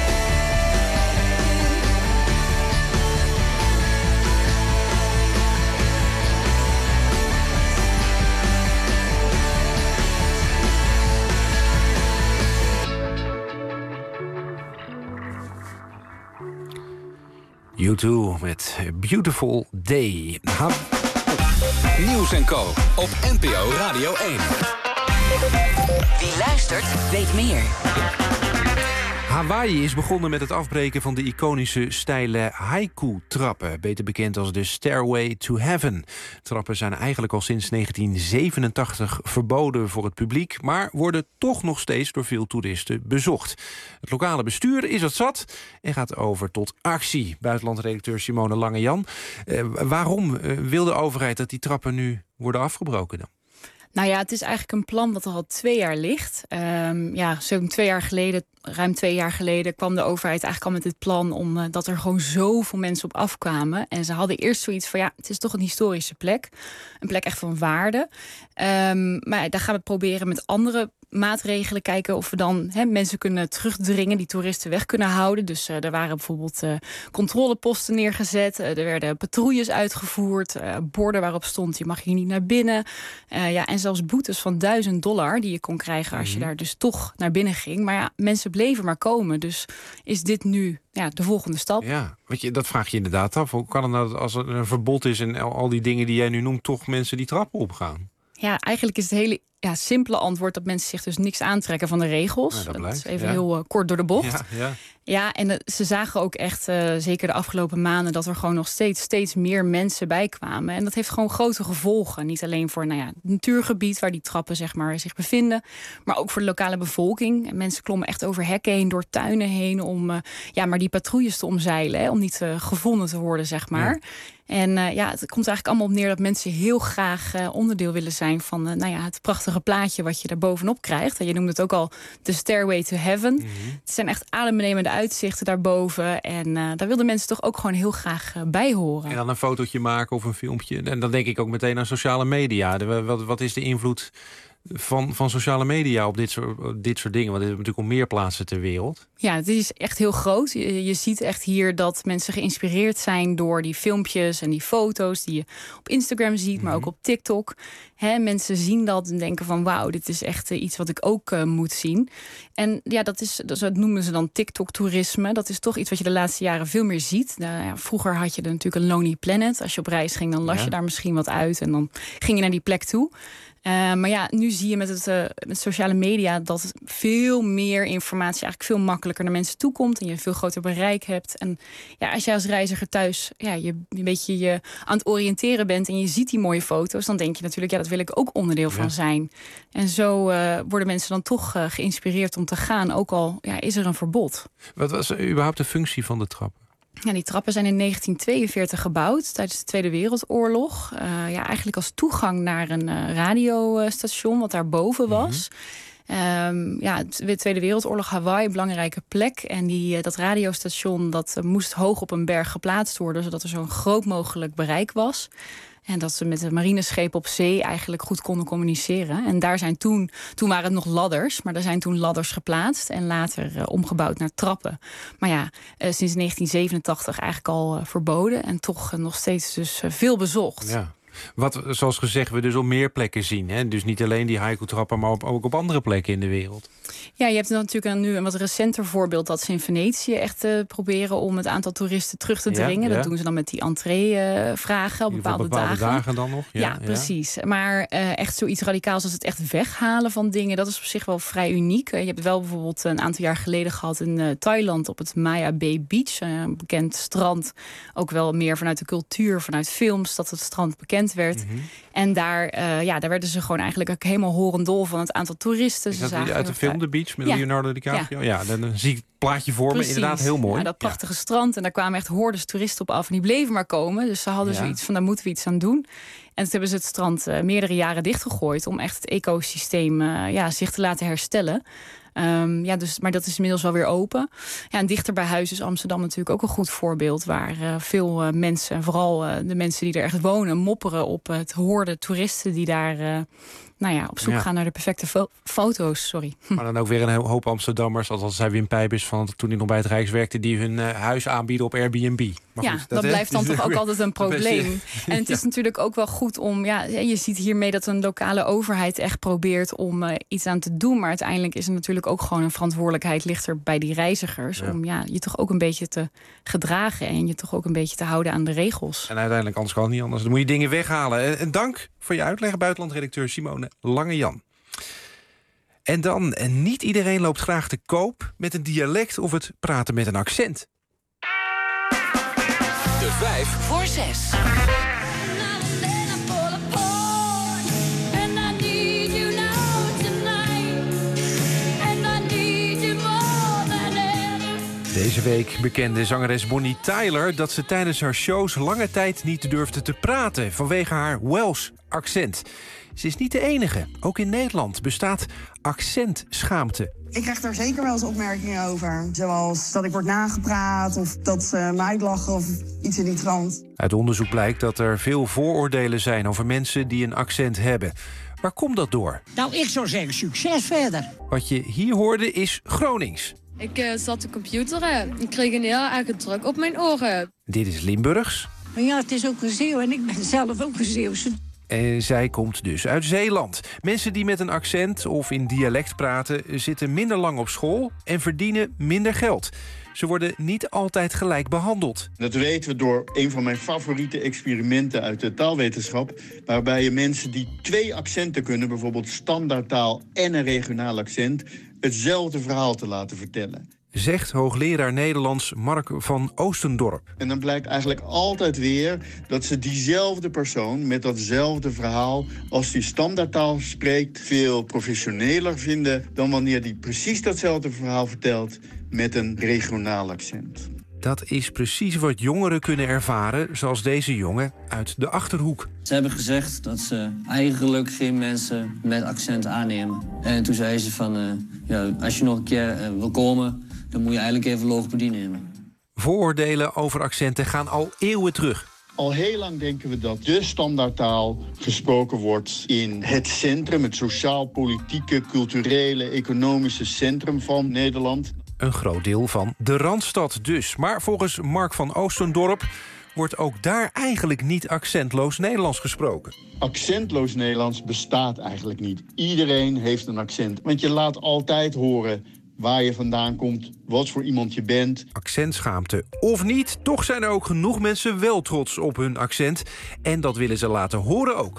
U twee met Beautiful Day. Ha- Nieuws en Co. op N P O Radio één. Wie luistert, weet meer. Hawaii is begonnen met het afbreken van de iconische steile haiku-trappen. Beter bekend als de Stairway to Heaven. Trappen zijn eigenlijk al sinds negentien zevenentachtig verboden voor het publiek, maar worden toch nog steeds door veel toeristen bezocht. Het lokale bestuur is het zat en gaat over tot actie. Buitenlandredacteur Simone Langejan. Eh, waarom eh, wil de overheid dat die trappen nu worden afgebroken dan? Nou ja, het is eigenlijk een plan dat er al twee jaar ligt. Um, ja, zo'n twee jaar geleden, ruim twee jaar geleden, kwam de overheid eigenlijk al met dit plan om uh, dat er gewoon zoveel mensen op afkwamen. En ze hadden eerst zoiets van, ja, het is toch een historische plek. Een plek echt van waarde. Um, maar daar gaan we proberen met andere maatregelen kijken of we dan he, mensen kunnen terugdringen, die toeristen weg kunnen houden. Dus uh, er waren bijvoorbeeld uh, controleposten neergezet, uh, er werden patrouilles uitgevoerd, uh, borden waarop stond, je mag hier niet naar binnen. Uh, ja, en zelfs boetes van duizend dollar die je kon krijgen als je daar dus toch naar binnen ging. Maar ja, mensen bleven maar komen. Dus is dit nu ja, de volgende stap? Ja, weet je, dat vraag je inderdaad af. Hoe kan het nou dat als er een verbod is en al, al die dingen die jij nu noemt, toch mensen die trappen opgaan? Ja, eigenlijk is het hele ja, simpele antwoord dat mensen zich dus niks aantrekken van de regels. Ja, dat, dat blijkt, is even ja. heel uh, kort door de bocht. Ja, ja. Ja, en uh, ze zagen ook echt, uh, zeker de afgelopen maanden, dat er gewoon nog steeds, steeds meer mensen bij kwamen. En dat heeft gewoon grote gevolgen. Niet alleen voor nou ja, het natuurgebied waar die trappen zeg maar, zich bevinden, maar ook voor de lokale bevolking. En mensen klommen echt over hekken heen, door tuinen heen, om uh, ja, maar die patrouilles te omzeilen, hè, om niet uh, gevonden te worden, zeg maar. Ja. En uh, ja, het komt eigenlijk allemaal op neer dat mensen heel graag uh, onderdeel willen zijn van uh, nou ja, het prachtige plaatje wat je daar bovenop krijgt. En je noemde het ook al de Stairway to Heaven. Mm-hmm. Het zijn echt adembenemende uitzichten daarboven. En uh, daar wilden mensen toch ook gewoon heel graag uh, bij horen. En dan een fotootje maken of een filmpje. En dan denk ik ook meteen aan sociale media. De, wat, wat is de invloed van, van sociale media op dit soort, dit soort dingen? Want dit is natuurlijk op meer plaatsen ter wereld. Ja, het is echt heel groot. Je, je ziet echt hier dat mensen geïnspireerd zijn door die filmpjes en die foto's die je op Instagram ziet, maar ook op TikTok. He, mensen zien dat en denken van wauw, dit is echt uh, iets wat ik ook uh, moet zien. En ja, dat is, dat noemen ze dan TikTok-toerisme. Dat is toch iets wat je de laatste jaren veel meer ziet. Nou, ja, vroeger had je er natuurlijk een Lonely Planet. Als je op reis ging, dan las ja. je daar misschien wat uit en dan ging je naar die plek toe. Uh, maar ja, nu zie je met, het, uh, met sociale media dat veel meer informatie eigenlijk veel makkelijker naar mensen toe komt en je een veel groter bereik hebt. En ja, als jij als reiziger thuis ja, je een beetje je aan het oriënteren bent en je ziet die mooie foto's, dan denk je natuurlijk, ja, dat wil ik ook onderdeel van ja. zijn. En zo uh, worden mensen dan toch uh, geïnspireerd om te gaan, ook al ja, is er een verbod. Wat was überhaupt de functie van de trappen? Ja, die trappen zijn in negentien tweeënveertig gebouwd tijdens de Tweede Wereldoorlog. Uh, ja, eigenlijk als toegang naar een uh, radiostation wat daarboven was. Mm-hmm. Um, ja, de Tweede Wereldoorlog, Hawaii, belangrijke plek. En die, uh, dat radiostation dat uh, moest hoog op een berg geplaatst worden, zodat er zo'n groot mogelijk bereik was. En dat ze met de marineschepen op zee eigenlijk goed konden communiceren. En daar zijn toen, toen waren het nog ladders, maar er zijn toen ladders geplaatst en later uh, omgebouwd naar trappen. Maar ja, uh, sinds negentien zevenentachtig eigenlijk al uh, verboden en toch uh, nog steeds dus uh, veel bezocht. Ja. Wat, zoals gezegd, we dus op meer plekken zien. Hè? Dus niet alleen die haiku-trappen, maar op, ook op andere plekken in de wereld. Ja, je hebt natuurlijk nu een wat recenter voorbeeld dat ze in Venetië echt uh, proberen om het aantal toeristen terug te dringen. Ja, ja. Dat doen ze dan met die entree-vragen uh, op bepaalde, bepaalde dagen. dagen dan nog? Ja, ja precies. Ja. Maar uh, echt zoiets radicaals als het echt weghalen van dingen, dat is op zich wel vrij uniek. Uh, je hebt wel bijvoorbeeld een aantal jaar geleden gehad in uh, Thailand op het Maya Bay Beach, uh, een bekend strand. Ook wel meer vanuit de cultuur, vanuit films, dat het strand bekend werd. Mm-hmm. En daar, uh, ja, daar werden ze gewoon eigenlijk ook helemaal horendol van het aantal toeristen. Is dat ze uit de film The Beach met ja. Leonardo DiCaprio? Ja, ja dan, dan zie ik het plaatje voor Precies. me. Inderdaad heel mooi. Ja, dat prachtige ja. strand. En daar kwamen echt hordes toeristen op af. En die bleven maar komen. Dus ze hadden ja. zoiets van, daar moeten we iets aan doen. En toen hebben ze het strand uh, meerdere jaren dichtgegooid om echt het ecosysteem uh, ja, zich te laten herstellen. Um, ja, dus, maar dat is inmiddels wel weer open. Ja, en dichter bij huis is Amsterdam natuurlijk ook een goed voorbeeld, waar uh, veel uh, mensen, en vooral uh, de mensen die er echt wonen, mopperen op het horde toeristen die daar uh, nou ja, op zoek ja. gaan naar de perfecte fo- foto's. Sorry. Maar dan ook weer een hoop Amsterdammers, althans zei Wim Pijpers van toen hij nog bij het Rijks werkte, die hun uh, huis aanbieden op Airbnb. Maar ja, goed, dat, dat blijft dan toch ook altijd een probleem. En het is ja. natuurlijk ook wel goed om, ja, je ziet hiermee dat een lokale overheid echt probeert om uh, iets aan te doen. Maar uiteindelijk is er natuurlijk ook gewoon een verantwoordelijkheid ligt er bij die reizigers. Ja. Om ja, je toch ook een beetje te gedragen en je toch ook een beetje te houden aan de regels. En uiteindelijk, anders kan het niet anders. Dan moet je dingen weghalen. En dank voor je uitleg, buitenlandredacteur Simone Lange-Jan. En dan, en niet iedereen loopt graag te koop met een dialect of het praten met een accent. De vijf voor zes. Deze week bekende zangeres Bonnie Tyler dat ze tijdens haar shows lange tijd niet durfde te praten vanwege haar Welsh accent. Ze is niet de enige. Ook in Nederland bestaat accentschaamte. Ik krijg daar zeker wel eens opmerkingen over. Zoals dat ik word nagepraat of dat ze me uitlachen of iets in die trant. Uit onderzoek blijkt dat er veel vooroordelen zijn over mensen die een accent hebben. Waar komt dat door? Nou, ik zou zeggen succes verder. Wat je hier hoorde is Gronings. Ik uh, zat te computeren. Ik kreeg een heel erge druk op mijn oren. Dit is Limburgs. Maar ja, het is ook een Zeeuw en ik ben zelf ook een Zeeuwse. En zij komt dus uit Zeeland. Mensen die met een accent of in dialect praten zitten minder lang op school en verdienen minder geld. Ze worden niet altijd gelijk behandeld. Dat weten we door een van mijn favoriete experimenten uit de taalwetenschap, waarbij je mensen die twee accenten kunnen, bijvoorbeeld standaardtaal en een regionaal accent, hetzelfde verhaal te laten vertellen. Zegt hoogleraar Nederlands Mark van Oostendorp. En dan blijkt eigenlijk altijd weer dat ze diezelfde persoon met datzelfde verhaal, als die standaardtaal spreekt, veel professioneler vinden dan wanneer die precies datzelfde verhaal vertelt met een regionaal accent. Dat is precies wat jongeren kunnen ervaren, zoals deze jongen uit de Achterhoek. Ze hebben gezegd dat ze eigenlijk geen mensen met accent aannemen. En toen zei ze van, uh, ja, als je nog een keer uh, wil komen, dan moet je eigenlijk even logopedie nemen. Vooroordelen over accenten gaan al eeuwen terug. Al heel lang denken we dat de standaardtaal gesproken wordt in het centrum, het sociaal-politieke, culturele, economische centrum van Nederland. Een groot deel van de Randstad dus. Maar volgens Mark van Oostendorp wordt ook daar eigenlijk niet accentloos Nederlands gesproken. Accentloos Nederlands bestaat eigenlijk niet. Iedereen heeft een accent, want je laat altijd horen waar je vandaan komt, wat voor iemand je bent. Accentschaamte of niet, toch zijn er ook genoeg mensen wel trots op hun accent. En dat willen ze laten horen ook.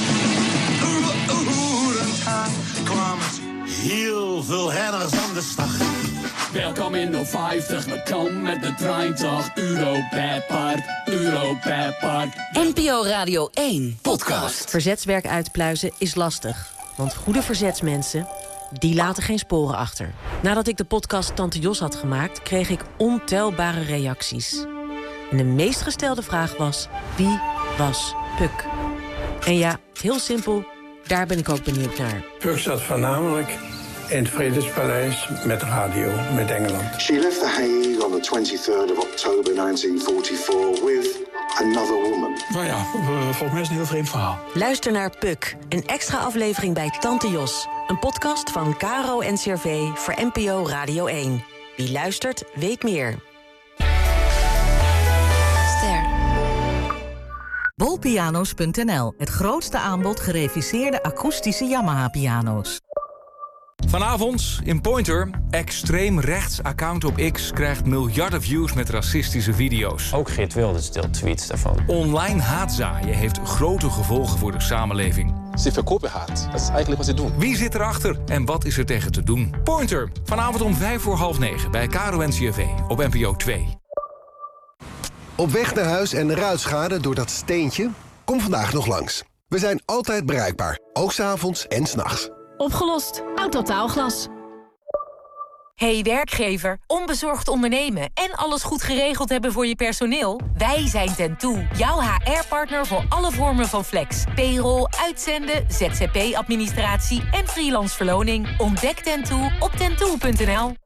Heel veel herders aan de slag. Welkom in de vijftig, we komen met de treintag. Euro per paard, euro per paard. N P O Radio één Podcast. Verzetswerk uitpluizen is lastig. Want goede verzetsmensen, die laten geen sporen achter. Nadat ik de podcast Tante Jos had gemaakt, kreeg ik ontelbare reacties. En de meest gestelde vraag was, wie was Puk? En ja, heel simpel, daar ben ik ook benieuwd naar. Puk zat voornamelijk in het Vredespaleis met radio, met Engeland. She left The Hague on the twenty-third of October nineteen forty-four with another woman. Nou ja, volgens mij is het een heel vreemd verhaal. Luister naar Puk, een extra aflevering bij Tante Jos. Een podcast van K R O N C R V voor N P O Radio één. Wie luistert, weet meer. Ster. bolpianos punt n l, het grootste aanbod gereviseerde akoestische Yamaha-piano's. Vanavond in Pointer. Extreem rechts account op X krijgt miljarden views met racistische video's. Ook Geert Wilders deelt tweets daarvan. Online haatzaaien heeft grote gevolgen voor de samenleving. Ze verkopen haat. Dat is eigenlijk wat ze doen. Wie zit erachter en wat is er tegen te doen? Pointer. Vanavond om vijf voor half negen bij K R O N C R V op N P O twee. Op weg naar huis en ruitschade door dat steentje? Kom vandaag nog langs. We zijn altijd bereikbaar, ook 's avonds en 's nachts. Opgelost. Autotaalglas. Hey werkgever, onbezorgd ondernemen en alles goed geregeld hebben voor je personeel? Wij zijn Tentoe, jouw H R-partner voor alle vormen van flex. Payroll, uitzenden, Z Z P-administratie en freelance verloning. Ontdek Tentoe op tentoe punt n l.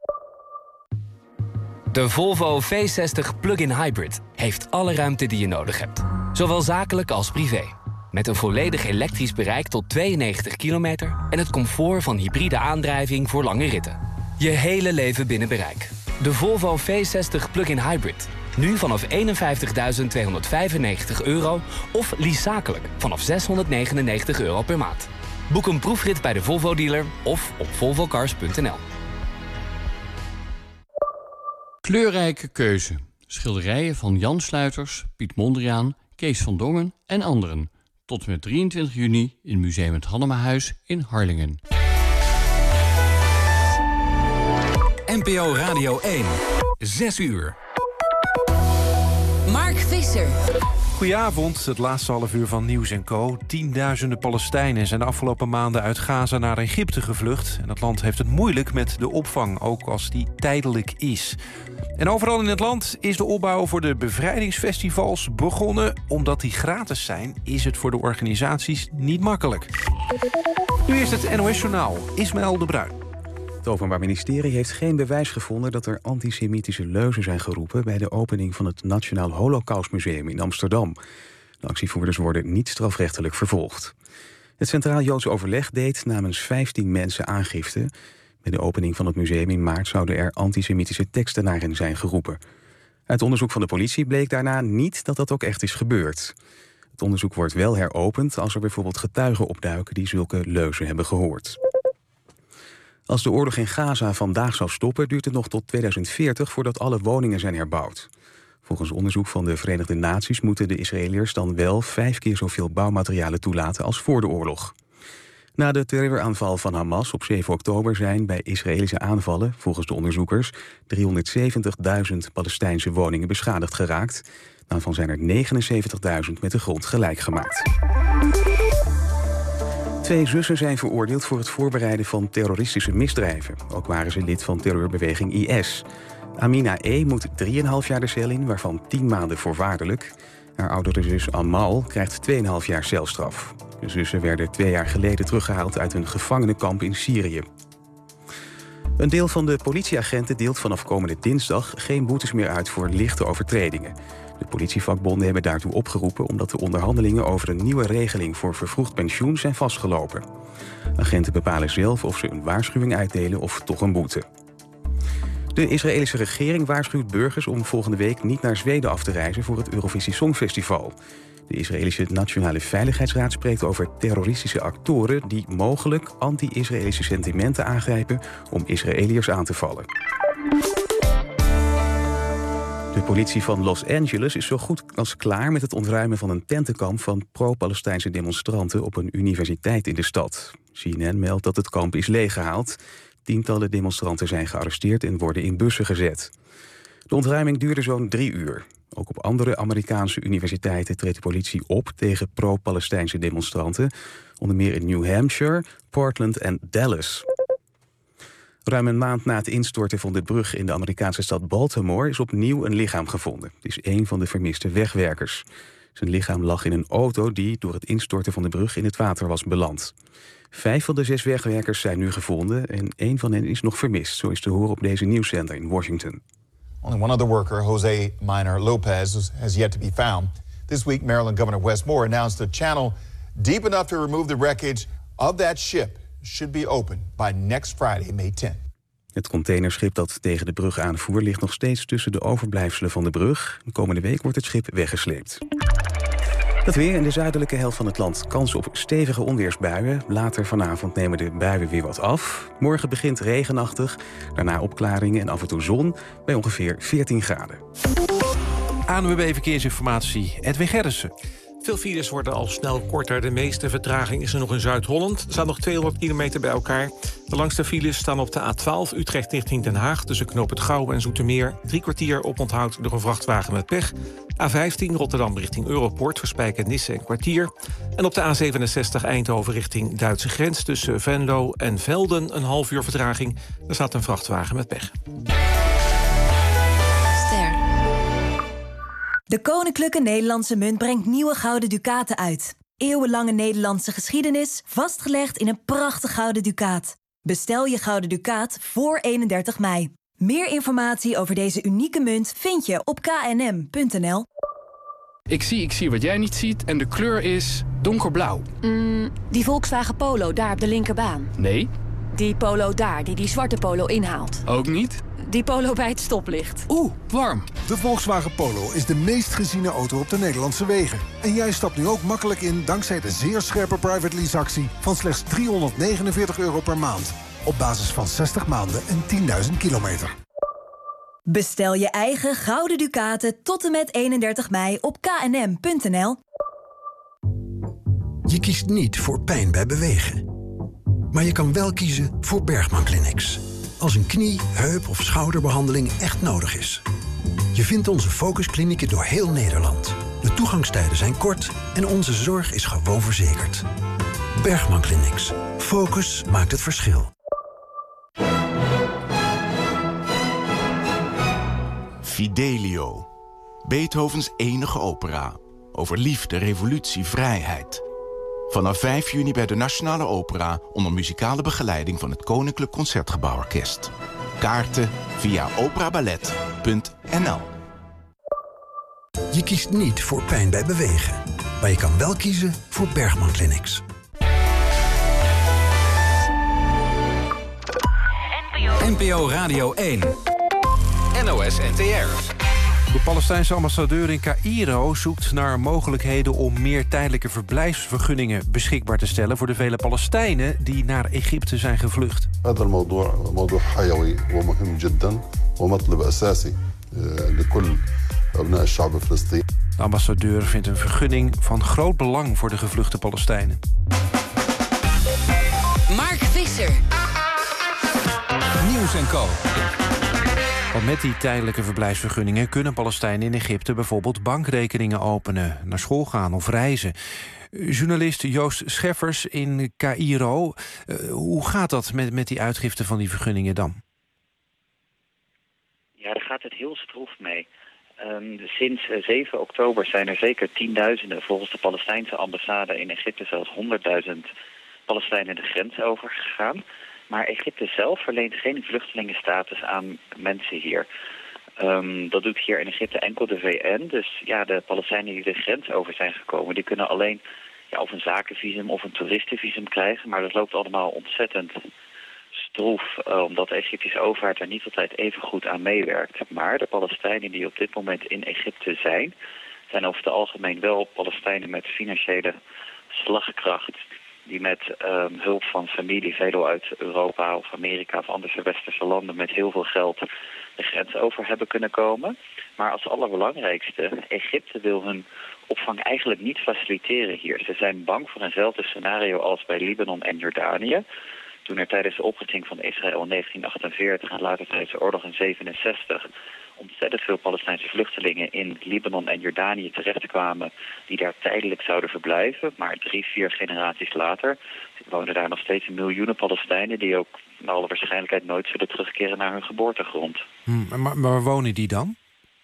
De Volvo V zestig Plug-in Hybrid heeft alle ruimte die je nodig hebt. Zowel zakelijk als privé. Met een volledig elektrisch bereik tot tweeënnegentig kilometer... en het comfort van hybride aandrijving voor lange ritten. Je hele leven binnen bereik. De Volvo V zestig Plug-in Hybrid. Nu vanaf eenenvijftigduizend tweehonderdvijfennegentig euro... of lease zakelijk vanaf zeshonderdnegenennegentig euro per maand. Boek een proefrit bij de Volvo-dealer of op volvo cars punt n l. Kleurrijke keuze. Schilderijen van Jan Sluiters, Piet Mondriaan, Kees van Dongen en anderen. Tot en met drieëntwintig juni in Museum het Hannemahuis in Harlingen. N P O Radio één. Zes uur. Mark Visser. Goedenavond, het laatste half uur van Nieuws en Co. Tienduizenden Palestijnen zijn de afgelopen maanden uit Gaza naar Egypte gevlucht. En het land heeft het moeilijk met de opvang, ook als die tijdelijk is. En overal in het land is de opbouw voor de bevrijdingsfestivals begonnen. Omdat die gratis zijn, is het voor de organisaties niet makkelijk. Nu is het N O S-journaal. Ismaël de Bruin. Het Openbaar Ministerie heeft geen bewijs gevonden dat er antisemitische leuzen zijn geroepen bij de opening van het Nationaal Holocaustmuseum in Amsterdam. De actievoerders worden niet strafrechtelijk vervolgd. Het Centraal Joods Overleg deed namens vijftien mensen aangifte. Bij de opening van het museum in maart zouden er antisemitische teksten naar hen zijn geroepen. Uit onderzoek van de politie bleek daarna niet dat dat ook echt is gebeurd. Het onderzoek wordt wel heropend als er bijvoorbeeld getuigen opduiken die zulke leuzen hebben gehoord. Als de oorlog in Gaza vandaag zou stoppen, duurt het nog tot tweeduizend veertig voordat alle woningen zijn herbouwd. Volgens onderzoek van de Verenigde Naties moeten de Israëliërs dan wel vijf keer zoveel bouwmaterialen toelaten als voor de oorlog. Na de terreuraanval van Hamas op zeven oktober zijn bij Israëlische aanvallen, volgens de onderzoekers, driehonderdzeventigduizend Palestijnse woningen beschadigd geraakt. Daarvan zijn er negenenzeventigduizend met de grond gelijk gemaakt. Twee zussen zijn veroordeeld voor het voorbereiden van terroristische misdrijven. Ook waren ze lid van terreurbeweging I S. Amina E. moet drieënhalf jaar de cel in, waarvan tien maanden voorwaardelijk. Haar oudere zus Amal krijgt tweeënhalf jaar celstraf. De zussen werden twee jaar geleden teruggehaald uit een gevangenenkamp in Syrië. Een deel van de politieagenten deelt vanaf komende dinsdag geen boetes meer uit voor lichte overtredingen. De politievakbonden hebben daartoe opgeroepen omdat de onderhandelingen over een nieuwe regeling voor vervroegd pensioen zijn vastgelopen. Agenten bepalen zelf of ze een waarschuwing uitdelen of toch een boete. De Israëlische regering waarschuwt burgers om volgende week niet naar Zweden af te reizen voor het Eurovisie Songfestival. De Israëlische Nationale Veiligheidsraad spreekt over terroristische actoren die mogelijk anti-Israëlische sentimenten aangrijpen om Israëliërs aan te vallen. De politie van Los Angeles is zo goed als klaar met het ontruimen van een tentenkamp van pro-Palestijnse demonstranten op een universiteit in de stad. C N N meldt dat het kamp is leeggehaald. Tientallen demonstranten zijn gearresteerd en worden in bussen gezet. De ontruiming duurde zo'n drie uur. Ook op andere Amerikaanse universiteiten treedt de politie op tegen pro-Palestijnse demonstranten, onder meer in New Hampshire, Portland en Dallas. Ruim een maand na het instorten van de brug in de Amerikaanse stad Baltimore is opnieuw een lichaam gevonden. Het is één van de vermiste wegwerkers. Zijn lichaam lag in een auto die door het instorten van de brug in het water was beland. Vijf van de zes wegwerkers zijn nu gevonden en één van hen is nog vermist, zo is te horen op deze nieuwszender in Washington. Only one other worker, Jose Minor Lopez, has yet to be found. This week, Maryland Governor Wes Moore announced a channel deep enough to remove the wreckage of that ship should be open by next Friday, May tenth. Het containerschip dat tegen de brug aanvoer ligt nog steeds tussen de overblijfselen van de brug. De komende week wordt het schip weggesleept. Het weer in de zuidelijke helft van het land. Kans op stevige onweersbuien. Later vanavond nemen de buien weer wat af. Morgen begint regenachtig. Daarna opklaringen en af en toe zon bij ongeveer veertien graden. A N W B Verkeersinformatie, Edwin Gerritsen. Veel files worden al snel korter. De meeste vertraging is er nog in Zuid-Holland. Er staan nog tweehonderd kilometer bij elkaar. De langste files staan op de A twaalf Utrecht richting Den Haag... tussen Knoop het Gouwen en Zoetermeer. Drie kwartier oponthoud door een vrachtwagen met pech. A vijftien Rotterdam richting Europoort, voor Spijkenisse een kwartier. En op de A zevenenzestig Eindhoven richting Duitse grens... tussen Venlo en Velden een half uur vertraging. Er staat een vrachtwagen met pech. Ster. De Koninklijke Nederlandse Munt brengt nieuwe gouden ducaten uit. Eeuwenlange Nederlandse geschiedenis, vastgelegd in een prachtig gouden ducaat. Bestel je gouden ducaat voor eenendertig mei. Meer informatie over deze unieke munt vind je op k n m punt n l. Ik zie, ik zie wat jij niet ziet en de kleur is donkerblauw. Mm, die Volkswagen Polo daar op de linkerbaan. Nee. Die Polo daar, die die zwarte Polo inhaalt. Ook niet. Die Polo bij het stoplicht. Oeh, warm. De Volkswagen Polo is de meest geziene auto op de Nederlandse wegen. En jij stapt nu ook makkelijk in dankzij de zeer scherpe private lease actie van slechts driehonderdnegenenveertig euro per maand. Op basis van zestig maanden en tienduizend kilometer. Bestel je eigen gouden ducaten tot en met eenendertig mei op k n m punt n l. Je kiest niet voor pijn bij bewegen. Maar je kan wel kiezen voor Bergman Clinics. Als een knie, heup of schouderbehandeling echt nodig is. Je vindt onze focusklinieken door heel Nederland. De toegangstijden zijn kort en onze zorg is gewoon verzekerd. Bergman Clinics. Focus maakt het verschil. Fidelio. Beethovens enige opera. Over liefde, revolutie, vrijheid. Vanaf vijf juni bij de Nationale Opera... onder muzikale begeleiding van het Koninklijk Concertgebouworkest. Kaarten via operaballet punt n l. Je kiest niet voor pijn bij bewegen. Maar je kan wel kiezen voor Bergman Clinics. N P O Radio één. N O S N T R. De Palestijnse ambassadeur in Caïro zoekt naar mogelijkheden om meer tijdelijke verblijfsvergunningen beschikbaar te stellen voor de vele Palestijnen die naar Egypte zijn gevlucht. هذا الموضوع موضوع حيوي ومهم جدا ومطلب أساسي لكل أبناء الشعب الفلسطيني. De ambassadeur vindt een vergunning van groot belang voor de gevluchte Palestijnen. Mark Visser. Nieuws en Co. Want met die tijdelijke verblijfsvergunningen kunnen Palestijnen in Egypte bijvoorbeeld bankrekeningen openen, naar school gaan of reizen. Journalist Joost Scheffers in Caïro. Uh, hoe gaat dat met, met die uitgifte van die vergunningen dan? Ja, daar gaat het heel stroef mee. Um, sinds uh, zeven oktober zijn er zeker tienduizenden, volgens de Palestijnse ambassade in Egypte zelfs honderdduizend Palestijnen de grens overgegaan. Maar Egypte zelf verleent geen vluchtelingenstatus aan mensen hier. Um, dat doet hier in Egypte enkel de V N. Dus ja, de Palestijnen die de grens over zijn gekomen, die kunnen alleen ja, of een zakenvisum of een toeristenvisum krijgen. Maar dat loopt allemaal ontzettend stroef, uh, omdat de Egyptische overheid er niet altijd even goed aan meewerkt. Maar de Palestijnen die op dit moment in Egypte zijn, zijn over het algemeen wel Palestijnen met financiële slagkracht, die met um, hulp van familie, veelal uit Europa of Amerika of andere westerse landen, met heel veel geld de grens over hebben kunnen komen. Maar als allerbelangrijkste, Egypte wil hun opvang eigenlijk niet faciliteren hier. Ze zijn bang voor eenzelfde scenario als bij Libanon en Jordanië. Toen er tijdens de oprichting van Israël in negentien achtenveertig en later tijdens de oorlog in zevenenzestig... ontzettend veel Palestijnse vluchtelingen in Libanon en Jordanië terechtkwamen die daar tijdelijk zouden verblijven. Maar drie, vier generaties later wonen daar nog steeds miljoenen Palestijnen die ook naar alle waarschijnlijkheid nooit zullen terugkeren naar hun geboortegrond. Hmm, maar, maar waar wonen die dan?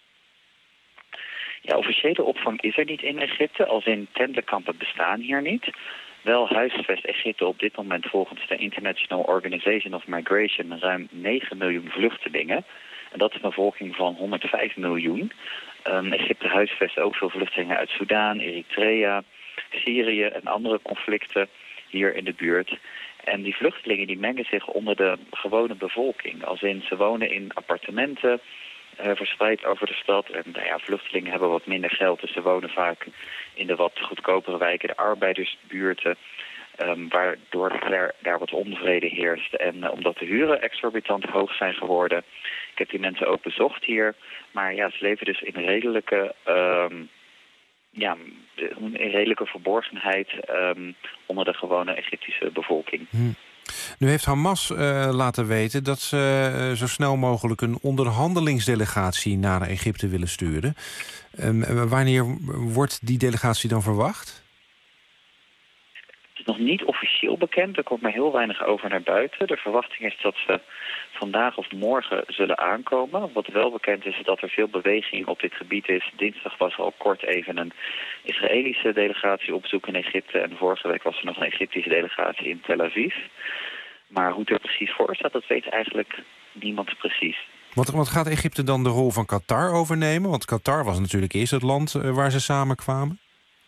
Ja, officiële opvang is er niet in Egypte, als in tentenkampen bestaan hier niet. Wel huisvest Egypte op dit moment volgens de International Organization of Migration ruim negen miljoen vluchtelingen. En dat is een bevolking van honderdvijf miljoen. Um, Egypte huisvest ook veel vluchtelingen uit Soudaan, Eritrea, Syrië en andere conflicten hier in de buurt. En die vluchtelingen die mengen zich onder de gewone bevolking. Als in, ze wonen in appartementen, uh, verspreid over de stad. En nou ja, vluchtelingen hebben wat minder geld, dus ze wonen vaak in de wat goedkopere wijken, de arbeidersbuurten. Um, waardoor er daar wat onvrede heerst. En uh, omdat de huren exorbitant hoog zijn geworden. Ik heb die mensen ook bezocht hier. Maar ja, ze leven dus in redelijke, um, ja, in redelijke verborgenheid um, onder de gewone Egyptische bevolking. Hm. Nu heeft Hamas uh, laten weten dat ze uh, zo snel mogelijk een onderhandelingsdelegatie naar Egypte willen sturen. Um, wanneer wordt die delegatie dan verwacht? Het is nog niet officieel bekend, er komt maar heel weinig over naar buiten. De verwachting is dat ze vandaag of morgen zullen aankomen. Wat wel bekend is, is dat er veel beweging op dit gebied is. Dinsdag was er al kort even een Israëlische delegatie op bezoek in Egypte. En vorige week was er nog een Egyptische delegatie in Tel Aviv. Maar hoe het er precies voor staat, dat weet eigenlijk niemand precies. Wat, wat gaat Egypte dan de rol van Qatar overnemen? Want Qatar was natuurlijk eerst het land uh, waar ze samenkwamen.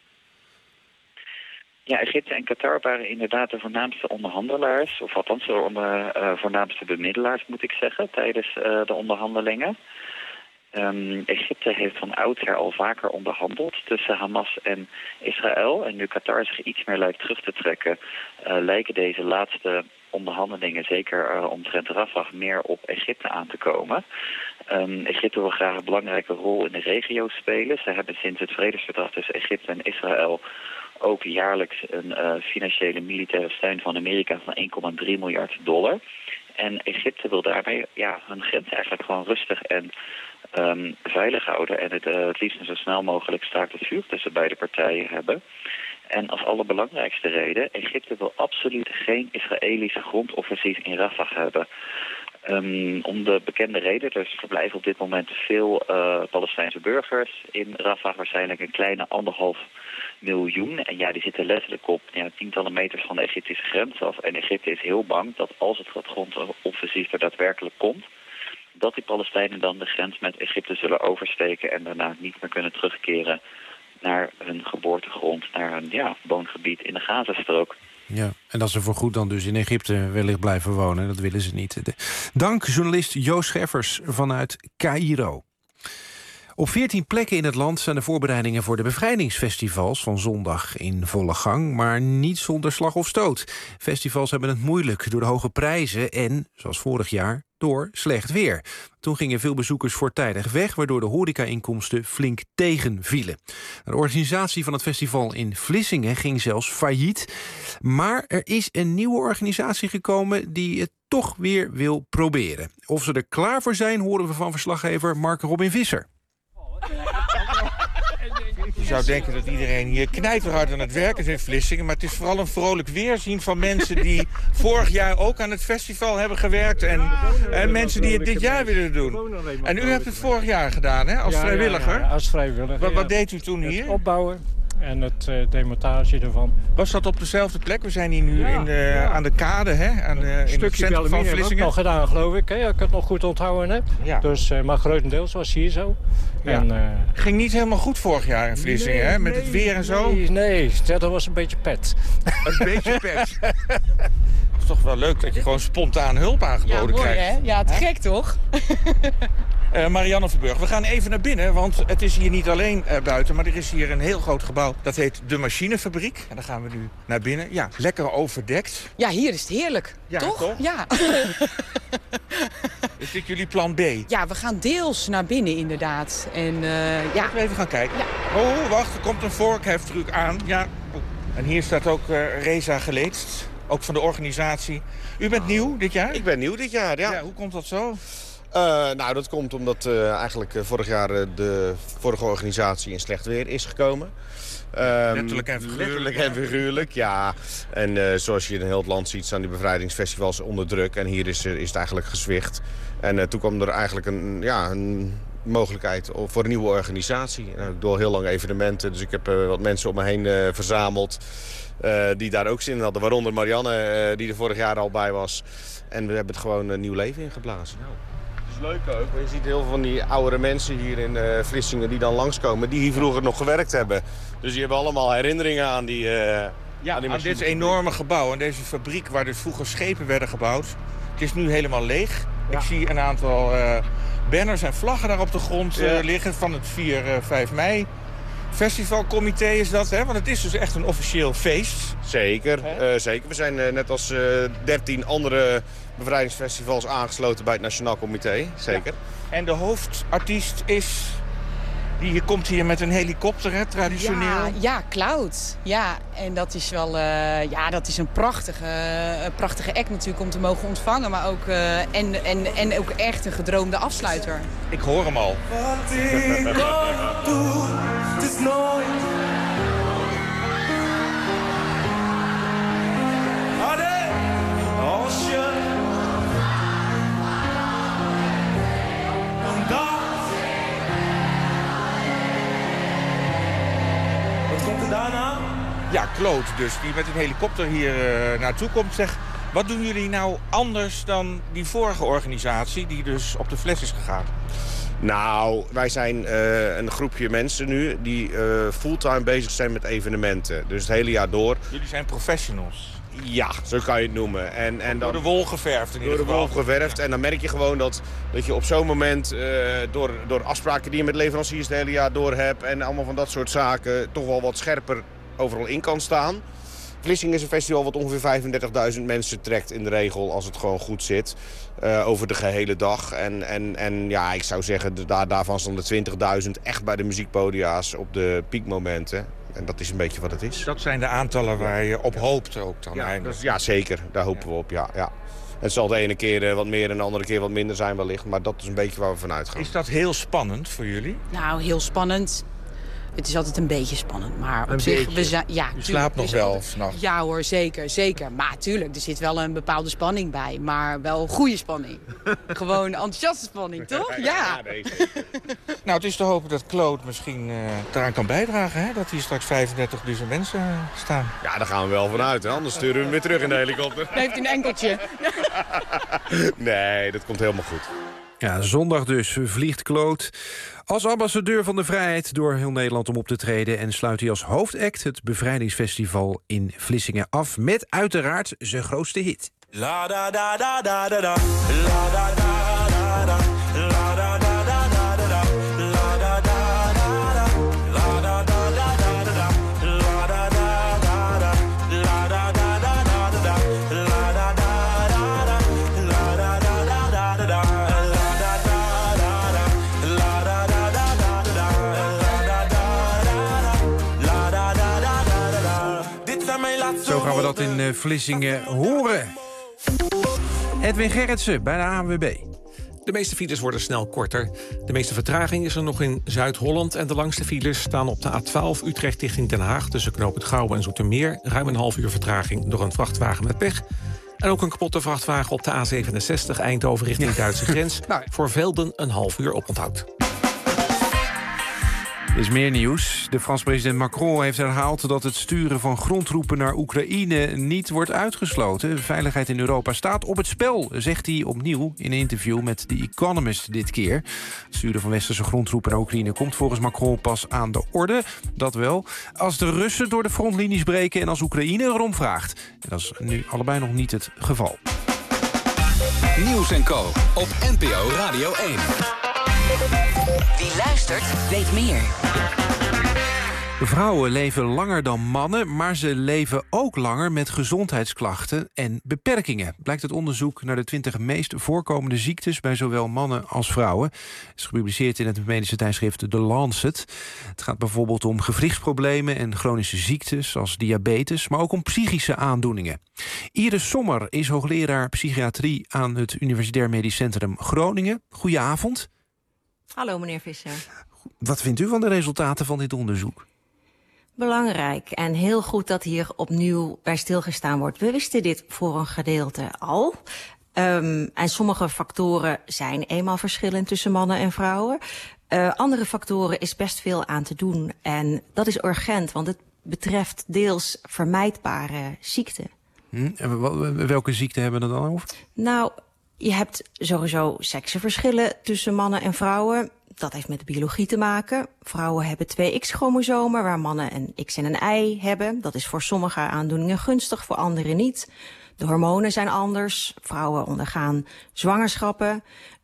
Ja, Egypte en Qatar waren inderdaad de voornaamste onderhandelaars, of althans de onder, uh, voornaamste bemiddelaars, moet ik zeggen, tijdens uh, de onderhandelingen. Um, Egypte heeft van oudsher al vaker onderhandeld tussen Hamas en Israël. En nu Qatar zich iets meer lijkt terug te trekken, uh, lijken deze laatste onderhandelingen, zeker uh, omtrent Rafah, meer op Egypte aan te komen. Um, Egypte wil graag een belangrijke rol in de regio spelen. Ze hebben sinds het vredesverdrag tussen Egypte en Israël ook jaarlijks een uh, financiële militaire steun van Amerika van één komma drie miljard dollar. En Egypte wil daarmee ja, hun grens eigenlijk gewoon rustig en um, veilig houden. En het, uh, het liefst zo snel mogelijk staakt het vuur tussen beide partijen hebben. En als allerbelangrijkste reden, Egypte wil absoluut geen Israëlische grondoffensief in Rafah hebben. Um, om de bekende reden, er verblijven op dit moment veel uh, Palestijnse burgers in Rafah, waarschijnlijk een kleine anderhalf miljoen. En ja, die zitten letterlijk op ja, tientallen meters van de Egyptische grens af. En Egypte is heel bang dat als het grondoffensief er daadwerkelijk komt, dat die Palestijnen dan de grens met Egypte zullen oversteken en daarna niet meer kunnen terugkeren naar hun geboortegrond, naar hun ja, woongebied in de Gazastrook. Ja, en dat ze voorgoed dan dus in Egypte wellicht blijven wonen. Dat willen ze niet. Dank, journalist Joost Scheffers vanuit Caïro. Op veertien plekken in het land zijn de voorbereidingen voor de bevrijdingsfestivals van zondag in volle gang, maar niet zonder slag of stoot. Festivals hebben het moeilijk door de hoge prijzen en, zoals vorig jaar, door slecht weer. Toen gingen veel bezoekers voortijdig weg, waardoor de horeca-inkomsten flink tegenvielen. De organisatie van het festival in Vlissingen ging zelfs failliet. Maar er is een nieuwe organisatie gekomen die het toch weer wil proberen. Of ze er klaar voor zijn, horen we van verslaggever Mark Robin Visser. Je zou denken dat iedereen hier knijterhard aan het werken is in Vlissingen, maar het is vooral een vrolijk weerzien van mensen die vorig jaar ook aan het festival hebben gewerkt en, en mensen die het dit jaar willen doen. En u hebt het vorig jaar gedaan, hè, als vrijwilliger? Ja, ja, als vrijwilliger. Wat, wat ja. deed u toen hier? Het opbouwen en het uh, demontage ervan. Was dat op dezelfde plek? We zijn hier nu ja, in de, ja. aan de kade, hè? Aan de, in stukje het centrum van Vlissingen. Heb ik nog gedaan, geloof ik, hè? Als ik het nog goed onthouden heb. Ja. Dus, uh, maar grotendeels was hier zo. Ja. En, uh, ging niet helemaal goed vorig jaar in Vlissingen, nee, hè? Met nee, het weer en zo? Nee, nee, dat was een beetje pet. Een beetje pet. Het is toch wel leuk dat je gewoon spontaan hulp aangeboden ja, mooi, krijgt. Hè? Ja, te gek toch? Uh, Marianne Verburg, we gaan even naar binnen, want het is hier niet alleen uh, buiten, maar er is hier een heel groot gebouw. Dat heet de Machinefabriek. En daar gaan we nu naar binnen. Ja, lekker overdekt. Ja, hier is het heerlijk, ja, toch? toch? Ja. Is dit jullie plan B? Ja, we gaan deels naar binnen inderdaad. En, uh, ja. Laten we even gaan kijken. Ja. Oh, wacht, er komt een vorkheftruc aan. Ja. Oh. En hier staat ook uh, Reza Geleedst, ook van de organisatie. U bent nieuw dit jaar? Ik ben nieuw dit jaar, ja. Ja, hoe komt dat zo? Uh, nou, dat komt omdat uh, eigenlijk uh, vorig jaar uh, de vorige organisatie in slecht weer is gekomen. Um, letterlijk en figuurlijk. Letterlijk en figuurlijk, ja. En uh, zoals je in heel het land ziet staan die bevrijdingsfestivals onder druk. En hier is, uh, is het eigenlijk gezwicht. En uh, toen kwam er eigenlijk een, ja, een mogelijkheid voor een nieuwe organisatie. Uh, ik doe al heel lang evenementen, dus ik heb uh, wat mensen om me heen uh, verzameld. Uh, die daar ook zin in hadden, waaronder Marianne, uh, die er vorig jaar al bij was. En we hebben het gewoon een nieuw leven ingeblazen. Nou. Leuk ook. Je ziet heel veel van die oudere mensen hier in uh, Vlissingen die dan langskomen, die hier vroeger nog gewerkt hebben. Dus die hebben allemaal herinneringen aan die uh, Ja, aan, die aan dit enorme gebouw, aan deze fabriek waar dus vroeger schepen werden gebouwd. Het is nu helemaal leeg. Ja. Ik zie een aantal uh, banners en vlaggen daar op de grond uh, Ja. liggen van het vier vijf mei. Festivalcomité is dat, hè? Want het is dus echt een officieel feest. Zeker, uh, zeker. We zijn uh, net als uh, dertien andere bevrijdingsfestivals aangesloten bij het Nationaal Comité. Zeker. Ja. En de hoofdartiest is... Die komt hier met een helikopter, hè, traditioneel. Ja, ja, Cloud. Ja, en dat is wel uh, ja, dat is een prachtige, uh, prachtige act natuurlijk om te mogen ontvangen. Maar ook, uh, en, en, en ook echt een gedroomde afsluiter. Ik hoor hem al. Wat ik ook doe, het is nooit. Allee, als je dan dat. Wat komt er daarna? Ja, Claude dus, die met een helikopter hier uh, naartoe komt. Zeg, wat doen jullie nou anders dan die vorige organisatie die dus op de fles is gegaan? Nou, wij zijn uh, een groepje mensen nu die uh, fulltime bezig zijn met evenementen. Dus het hele jaar door. Jullie zijn professionals. Ja, zo kan je het noemen. En, en dan, door de wol geverfd in ieder geval. Door de wol geverfd. En dan merk je gewoon dat, dat je op zo'n moment uh, door, door afspraken die je met leveranciers het hele jaar door hebt en allemaal van dat soort zaken toch wel wat scherper overal in kan staan. Vlissingen is een festival wat ongeveer vijfendertigduizend mensen trekt in de regel als het gewoon goed zit. Uh, over de gehele dag. En, en, en ja, ik zou zeggen, daar, daarvan staan de twintigduizend echt bij de muziekpodia's op de piekmomenten. En dat is een beetje wat het is. Dat zijn de aantallen waar je op hoopt ook dan ja, eindelijk. Dat, ja, zeker. Daar hopen ja. we op, ja, ja. Het zal de ene keer wat meer en de andere keer wat minder zijn wellicht. Maar dat is een beetje waar we vanuit gaan. Is dat heel spannend voor jullie? Nou, heel spannend. Het is altijd een beetje spannend, maar op een zich... Beetje. We zijn, ja, je slaapt nog wel altijd, s'nachts? Ja hoor, zeker, zeker. Maar tuurlijk, er zit wel een bepaalde spanning bij. Maar wel goede spanning. Gewoon enthousiaste spanning, toch? Ja. ja nee, nou, het is te hopen dat Claude misschien uh, eraan kan bijdragen, hè? Dat hier straks vijfendertigduizend mensen uh, staan. Ja, daar gaan we wel vanuit, hè? Anders sturen we hem weer terug in de helikopter. Dan heeft hij een enkeltje. Nee, dat komt helemaal goed. Ja, zondag dus vliegt Claude als ambassadeur van de vrijheid door heel Nederland om op te treden en sluit hij als hoofdact het bevrijdingsfestival in Vlissingen af met uiteraard zijn grootste hit. La da da da da da da, la da da da da, la da da da da da, la da da da da, la da da da da da, la da da da da, la da da da da da, la da da da da, la da da da da da. Zo gaan we dat in uh, Vlissingen horen. Edwin Gerritsen bij de A N W B. De meeste files worden snel korter. De meeste vertraging is er nog in Zuid-Holland. En de langste files staan op de A twaalf Utrecht richting Den Haag... tussen Knoop het Gouwen en Zoetermeer. Ruim een half uur vertraging door een vrachtwagen met pech. En ook een kapotte vrachtwagen op de A zevenenzestig Eindhoven richting de Duitse grens. Nou, voor Velden een half uur oponthoud. Er is meer nieuws. De Franse president Macron heeft herhaald dat het sturen van grondtroepen naar Oekraïne niet wordt uitgesloten. Veiligheid in Europa staat op het spel, zegt hij opnieuw in een interview met The Economist dit keer. Het sturen van westerse grondtroepen naar Oekraïne komt volgens Macron pas aan de orde. Dat wel, als de Russen door de frontlinies breken en als Oekraïne erom vraagt. En dat is nu allebei nog niet het geval. Nieuws en Co. op N P O Radio één. Wie luistert, weet meer. Vrouwen leven langer dan mannen, maar ze leven ook langer met gezondheidsklachten en beperkingen. Blijkt uit onderzoek naar de twintig meest voorkomende ziektes bij zowel mannen als vrouwen. Het is gepubliceerd in het medische tijdschrift The Lancet. Het gaat bijvoorbeeld om gewrichtsproblemen en chronische ziektes als diabetes, maar ook om psychische aandoeningen. Iris Sommer is hoogleraar psychiatrie aan het Universitair Medisch Centrum Groningen. Goedenavond. Hallo, meneer Visser. Wat vindt u van de resultaten van dit onderzoek? Belangrijk en heel goed dat hier opnieuw bij stilgestaan wordt. We wisten dit voor een gedeelte al. Um, en sommige factoren zijn eenmaal verschillend tussen mannen en vrouwen. Uh, andere factoren is best veel aan te doen. En dat is urgent, want het betreft deels vermijdbare ziekten. Hm, en welke ziekten hebben we het dan over? Nou, je hebt sowieso seksenverschillen tussen mannen en vrouwen. Dat heeft met de biologie te maken. Vrouwen hebben twee X-chromosomen, waar mannen een X en een Y hebben. Dat is voor sommige aandoeningen gunstig, voor anderen niet. De hormonen zijn anders. Vrouwen ondergaan zwangerschappen.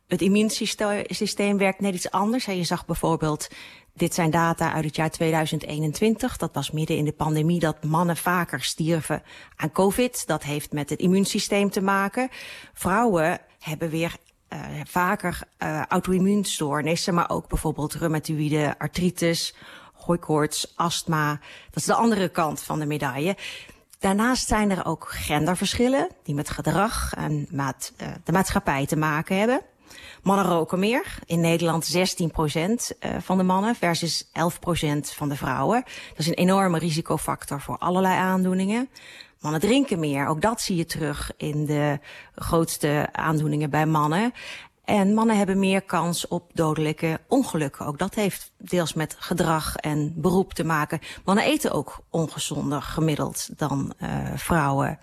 het immuunsysteem werkt net iets anders. Je zag bijvoorbeeld, dit zijn data uit het jaar tweeduizend eenentwintig. Dat was midden in de pandemie dat mannen vaker stierven aan COVID. Dat heeft met het immuunsysteem te maken. Vrouwen hebben weer uh, vaker uh, auto-immuunstoornissen, maar ook bijvoorbeeld reumatoïde artritis, hooikoorts, astma. Dat is de andere kant van de medaille. Daarnaast zijn er ook genderverschillen die met gedrag en met uh, de maatschappij te maken hebben. Mannen roken meer. In Nederland zestien procent uh, van de mannen versus elf procent van de vrouwen. Dat is een enorme risicofactor voor allerlei aandoeningen. Mannen drinken meer. Ook dat zie je terug in de grootste aandoeningen bij mannen. En mannen hebben meer kans op dodelijke ongelukken. Ook dat heeft deels met gedrag en beroep te maken. Mannen eten ook ongezonder gemiddeld dan uh, vrouwen.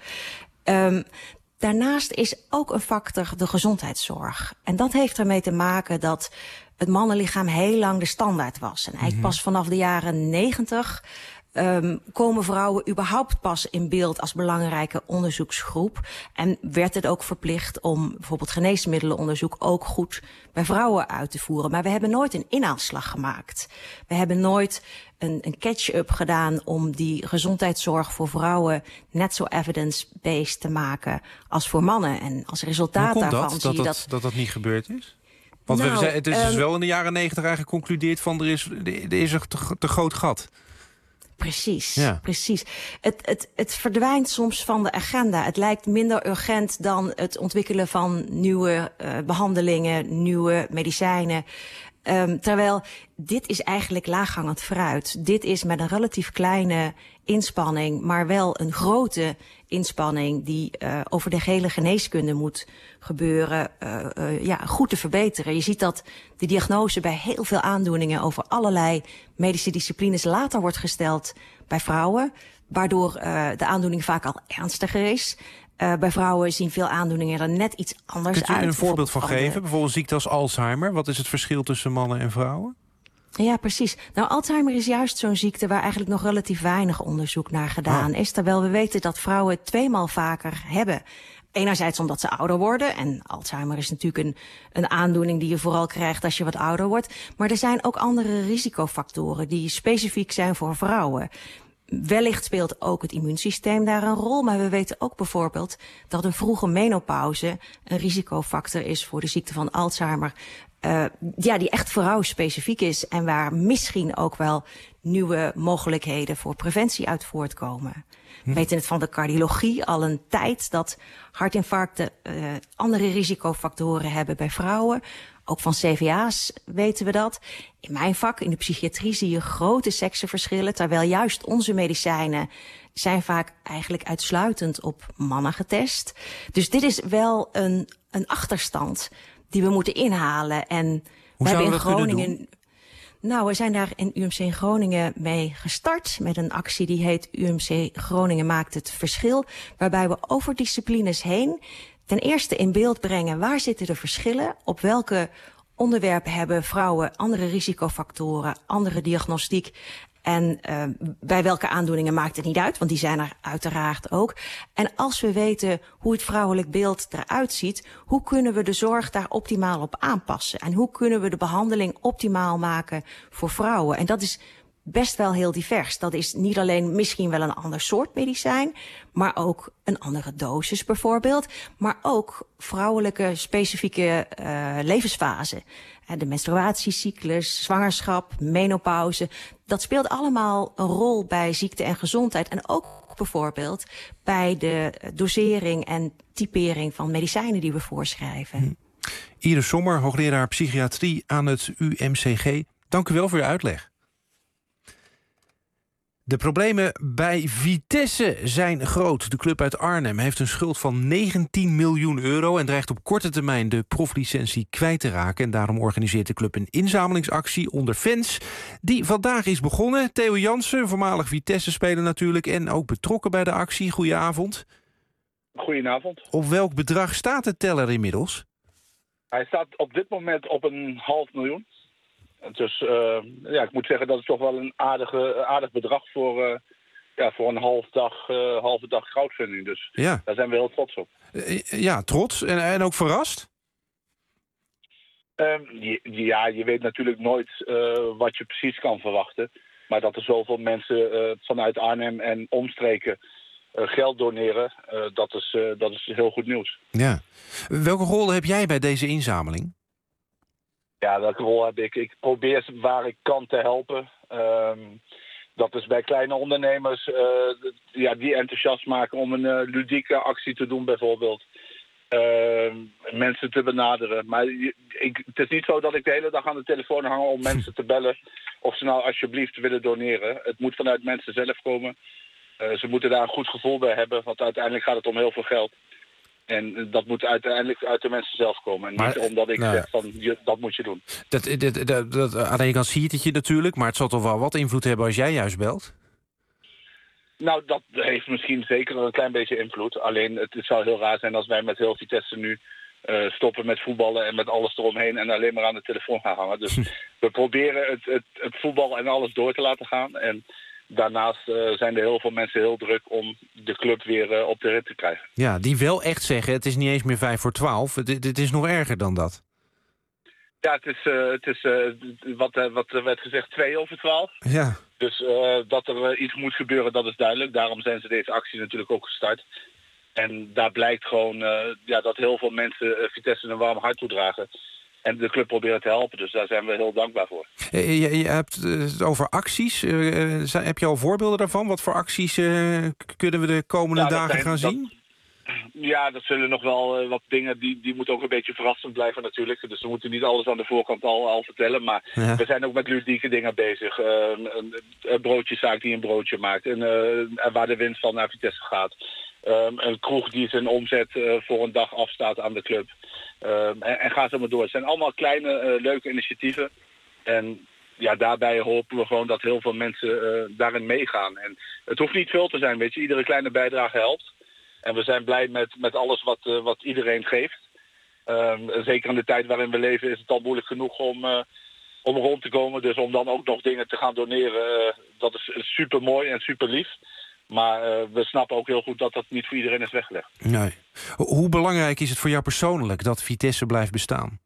Um, Daarnaast is ook een factor de gezondheidszorg. En dat heeft ermee te maken dat het mannenlichaam heel lang de standaard was. En eigenlijk pas vanaf de jaren negentig um, komen vrouwen überhaupt pas in beeld als belangrijke onderzoeksgroep. En werd het ook verplicht om bijvoorbeeld geneesmiddelenonderzoek ook goed bij vrouwen uit te voeren. Maar we hebben nooit een inhaalslag gemaakt. We hebben nooit een, een catch-up gedaan om die gezondheidszorg voor vrouwen net zo evidence-based te maken als voor mannen. En als resultaat Hoe komt daarvan dat, zie je dat, dat... dat dat dat niet gebeurd is? Want Nou, we zijn, het is dus um, wel in de jaren negentig eigenlijk geconcludeerd van er is, er is een te, te groot gat. Precies, Ja. precies. Het, het, het verdwijnt soms van de agenda. Het lijkt minder urgent dan het ontwikkelen van nieuwe uh, behandelingen, nieuwe medicijnen. Um, terwijl dit is eigenlijk laaghangend fruit. Dit is met een relatief kleine inspanning, maar wel een grote inspanning die uh, over de hele geneeskunde moet gebeuren, uh, uh, ja, goed te verbeteren. Je ziet dat de diagnose bij heel veel aandoeningen over allerlei medische disciplines later wordt gesteld bij vrouwen, waardoor uh, de aandoening vaak al ernstiger is. Uh, bij vrouwen zien veel aandoeningen er net iets anders uit. Kunt u er een voorbeeld van de- geven? Bijvoorbeeld ziekte als Alzheimer. Wat is het verschil tussen mannen en vrouwen? Ja, precies. Nou, Alzheimer is juist zo'n ziekte waar eigenlijk nog relatief weinig onderzoek naar gedaan is. Terwijl we weten dat vrouwen het tweemaal vaker hebben. Enerzijds omdat ze ouder worden. En Alzheimer is natuurlijk een, een aandoening die je vooral krijgt als je wat ouder wordt. Maar er zijn ook andere risicofactoren die specifiek zijn voor vrouwen. Wellicht speelt ook het immuunsysteem daar een rol. Maar we weten ook bijvoorbeeld dat een vroege menopauze een risicofactor is voor de ziekte van Alzheimer. Uh, ja, die echt vrouwspecifiek is en waar misschien ook wel nieuwe mogelijkheden voor preventie uit voortkomen. We weten het van de cardiologie al een tijd dat hartinfarcten uh, andere risicofactoren hebben bij vrouwen. Ook van C V A's weten we dat. In mijn vak, in de psychiatrie, zie je grote seksenverschillen, terwijl juist onze medicijnen zijn vaak eigenlijk uitsluitend op mannen getest. Dus dit is wel een, een achterstand die we moeten inhalen. En Hoe we hebben zouden in we dat kunnen Groningen. doen? Nou, we zijn daar in U M C in Groningen mee gestart met een actie die heet U M C Groningen maakt het verschil, waarbij we over disciplines heen ten eerste in beeld brengen waar zitten de verschillen, op welke onderwerpen hebben vrouwen andere risicofactoren, andere diagnostiek. En uh, bij welke aandoeningen maakt het niet uit, want die zijn er uiteraard ook. En als we weten hoe het vrouwelijk beeld eruit ziet, hoe kunnen we de zorg daar optimaal op aanpassen? En hoe kunnen we de behandeling optimaal maken voor vrouwen? En dat is best wel heel divers. Dat is niet alleen misschien wel een ander soort medicijn, maar ook een andere dosis bijvoorbeeld. Maar ook vrouwelijke specifieke uh, levensfase. De menstruatiecyclus, zwangerschap, menopauze. Dat speelt allemaal een rol bij ziekte en gezondheid. En ook bijvoorbeeld bij de dosering en typering van medicijnen die we voorschrijven. Hm. Iris Sommer, hoogleraar psychiatrie aan het U M C G. Dank u wel voor uw uitleg. De problemen bij Vitesse zijn groot. De club uit Arnhem heeft een schuld van negentien miljoen euro... en dreigt op korte termijn de proflicentie kwijt te raken. En daarom organiseert de club een inzamelingsactie onder fans... die vandaag is begonnen. Theo Jansen, voormalig Vitesse-speler natuurlijk... en ook betrokken bij de actie. Goedenavond. Goedenavond. Op welk bedrag staat de teller inmiddels? Hij staat op dit moment op een half miljoen. Dus uh, ja, ik moet zeggen dat is toch wel een aardige, aardig bedrag voor, uh, ja, voor een half dag, uh, halve dag crowdfunding. Dus ja. Daar zijn we heel trots op. Uh, ja, trots en, en ook verrast? Um, je, ja, je weet natuurlijk nooit uh, wat je precies kan verwachten. Maar dat er zoveel mensen uh, vanuit Arnhem en omstreken uh, geld doneren, uh, dat, is, uh, dat is heel goed nieuws. Ja. Welke rol heb jij bij deze inzameling? Ja, welke rol heb ik? Ik probeer waar ik kan te helpen. Um, dat is bij kleine ondernemers uh, ja, die enthousiast maken om een uh, ludieke actie te doen bijvoorbeeld. Uh, mensen te benaderen. Maar ik, het is niet zo dat ik de hele dag aan de telefoon hang om mensen te bellen of ze nou alsjeblieft willen doneren. Het moet vanuit mensen zelf komen. Uh, ze moeten daar een goed gevoel bij hebben, want uiteindelijk gaat het om heel veel geld. En dat moet uiteindelijk uit de mensen zelf komen. En maar, niet omdat ik nou, zeg van, je, dat moet je doen. Dat, dat, dat, dat, aan de ene kant zie je het je natuurlijk, maar het zal toch wel wat invloed hebben als jij juist belt? Nou, dat heeft misschien zeker een klein beetje invloed. Alleen het, het zou heel raar zijn als wij met heel Vitesse nu uh, stoppen met voetballen en met alles eromheen en alleen maar aan de telefoon gaan hangen. Dus we proberen het, het, het voetbal en alles door te laten gaan. En daarnaast uh, zijn er heel veel mensen heel druk om de club weer uh, op de rit te krijgen. Ja, die wel echt zeggen, het is niet eens meer vijf voor twaalf. Het, het is nog erger dan dat. Ja, het is, uh, het is uh, wat, uh, wat werd gezegd, twee over twaalf. Ja. Dus uh, dat er uh, iets moet gebeuren, dat is duidelijk. Daarom zijn ze deze actie natuurlijk ook gestart. En daar blijkt gewoon uh, ja, dat heel veel mensen uh, Vitesse een warm hart toedragen. En de club proberen te helpen, dus daar zijn we heel dankbaar voor. Je, je hebt het over acties. Uh, zijn, heb je al voorbeelden daarvan? Wat voor acties uh, kunnen we de komende ja, dagen zijn, gaan zien? Dat, ja, dat zullen nog wel uh, wat dingen, die, die moeten ook een beetje verrassend blijven natuurlijk. Dus we moeten niet alles aan de voorkant al, al vertellen. Maar ja. we zijn ook met ludieke dingen bezig. Uh, een, een broodjeszaak die een broodje maakt. En, uh, waar de winst van naar Vitesse gaat. Um, een kroeg die zijn omzet uh, voor een dag afstaat aan de club. Um, en, en ga zo maar door. Het zijn allemaal kleine, uh, leuke initiatieven. En ja, daarbij hopen we gewoon dat heel veel mensen uh, daarin meegaan. En het hoeft niet veel te zijn, weet je. Iedere kleine bijdrage helpt. En we zijn blij met, met alles wat, uh, wat iedereen geeft. Um, zeker in de tijd waarin we leven is het al moeilijk genoeg om, uh, om rond te komen. Dus om dan ook nog dingen te gaan doneren, uh, dat is super mooi en super lief. Maar uh, we snappen ook heel goed dat dat niet voor iedereen is weggelegd. Nee. Hoe belangrijk is het voor jou persoonlijk dat Vitesse blijft bestaan?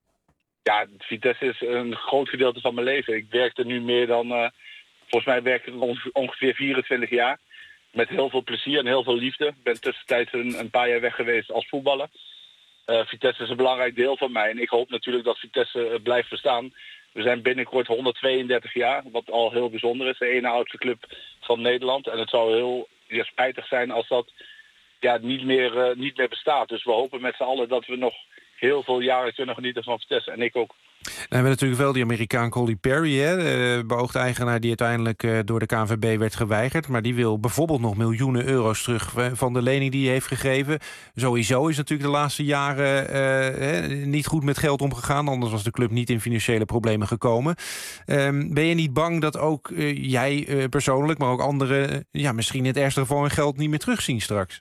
Ja, Vitesse is een groot gedeelte van mijn leven. Ik werk er nu meer dan, uh, volgens mij werk ik ongeveer vierentwintig jaar. Met heel veel plezier en heel veel liefde. Ik ben tussentijds een, een paar jaar weg geweest als voetballer. Uh, Vitesse is een belangrijk deel van mij. En ik hoop natuurlijk dat Vitesse uh, blijft bestaan. We zijn binnenkort honderdtweeëndertig jaar, wat al heel bijzonder is. De ene oudste club van Nederland. En het zou heel ja, spijtig zijn als dat ja, niet, meer, uh, niet meer bestaat. Dus we hopen met z'n allen dat we nog heel veel jaren kunnen genieten van Vitesse. En ik ook. Nou, we hebben natuurlijk wel die Amerikaan Coley Perry, hè, de beoogde eigenaar die uiteindelijk uh, door de K N V B werd geweigerd. Maar die wil bijvoorbeeld nog miljoenen euro's terug van de lening die hij heeft gegeven. Sowieso is natuurlijk de laatste jaren uh, hè, niet goed met geld omgegaan. Anders was de club niet in financiële problemen gekomen. Um, ben je niet bang dat ook uh, jij uh, persoonlijk, maar ook anderen, uh, ja, misschien in het ergste geval hun geld niet meer terugzien straks?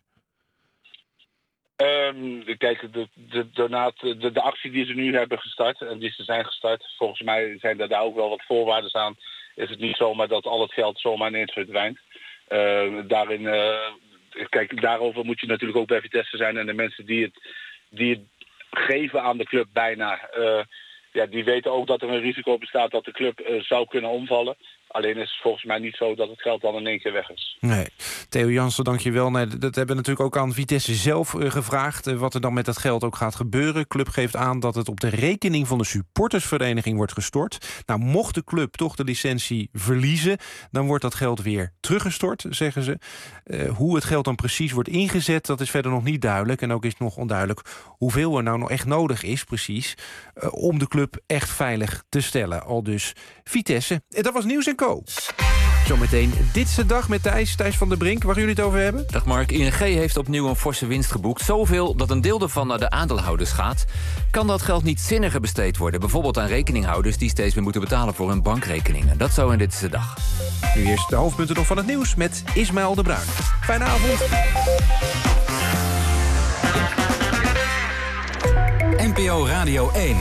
Um, kijk, de, de, de, de, de actie die ze nu hebben gestart en die ze zijn gestart, volgens mij zijn er daar ook wel wat voorwaarden aan. Is het niet zomaar dat al het geld zomaar ineens verdwijnt. Uh, daarin, uh, kijk, daarover moet je natuurlijk ook bij Vitesse zijn en de mensen die het, die het geven aan de club bijna, uh, ja, die weten ook dat er een risico bestaat dat de club uh, zou kunnen omvallen. Alleen is het volgens mij niet zo dat het geld dan in één keer weg is. Nee. Theo Jansen, dank je wel. Nee, dat hebben we natuurlijk ook aan Vitesse zelf uh, gevraagd. Uh, wat er dan met dat geld ook gaat gebeuren. De club geeft aan dat het op de rekening van de supportersvereniging wordt gestort. Nou, mocht de club toch de licentie verliezen, dan wordt dat geld weer teruggestort, zeggen ze. Uh, hoe het geld dan precies wordt ingezet, dat is verder nog niet duidelijk. En ook is nog onduidelijk hoeveel er nou nog echt nodig is, precies, uh, om de club echt veilig te stellen. Al dus Vitesse. En dat was Nieuws en Co. Zometeen Dit is de Dag met Thijs, Thijs van der Brink. Waar jullie het over hebben? Dag Mark, I N G heeft opnieuw een forse winst geboekt. Zoveel dat een deel ervan naar de aandeelhouders gaat. Kan dat geld niet zinniger besteed worden? Bijvoorbeeld aan rekeninghouders die steeds meer moeten betalen voor hun bankrekeningen. Dat zou in Dit is de Dag. Nu eerst de hoofdpunten nog van het nieuws met Ismaël de Bruin. Fijne avond. N P O Radio één.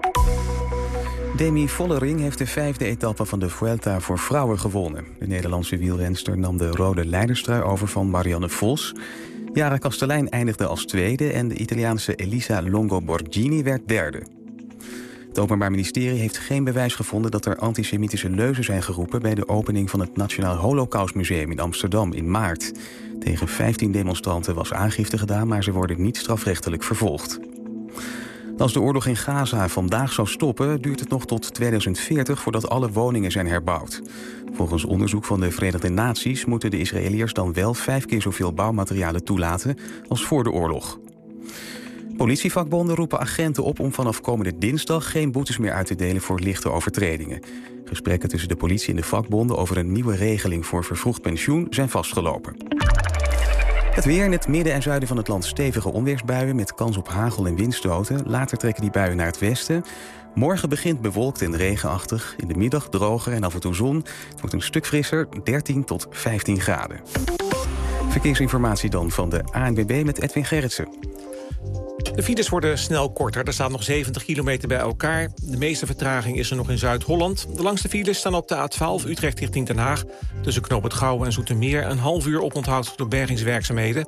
Demi Vollering heeft de vijfde etappe van de Vuelta voor vrouwen gewonnen. De Nederlandse wielrenster nam de rode leiderstrui over van Marianne Vos. Jara Kastelein eindigde als tweede en de Italiaanse Elisa Longo Borghini werd derde. Het Openbaar Ministerie heeft geen bewijs gevonden dat er antisemitische leuzen zijn geroepen bij de opening van het Nationaal Holocaustmuseum in Amsterdam in maart. Tegen vijftien demonstranten was aangifte gedaan, maar ze worden niet strafrechtelijk vervolgd. Als de oorlog in Gaza vandaag zou stoppen, duurt het nog tot tweeduizend veertig voordat alle woningen zijn herbouwd. Volgens onderzoek van de Verenigde Naties moeten de Israëliërs dan wel vijf keer zoveel bouwmaterialen toelaten als voor de oorlog. Politievakbonden roepen agenten op om vanaf komende dinsdag geen boetes meer uit te delen voor lichte overtredingen. Gesprekken tussen de politie en de vakbonden over een nieuwe regeling voor vervroegd pensioen zijn vastgelopen. Het weer in het midden en zuiden van het land stevige onweersbuien met kans op hagel en windstoten. Later trekken die buien naar het westen. Morgen begint bewolkt en regenachtig. In de middag droger en af en toe zon. Het wordt een stuk frisser, dertien tot vijftien graden. Verkeersinformatie dan van de A N W B met Edwin Gerritsen. De files worden snel korter. Er staat nog zeventig kilometer bij elkaar. De meeste vertraging is er nog in Zuid-Holland. De langste files staan op de A twaalf Utrecht richting Den Haag. Tussen Knoop het Gouwen en Zoetermeer een half uur oponthoud door bergingswerkzaamheden.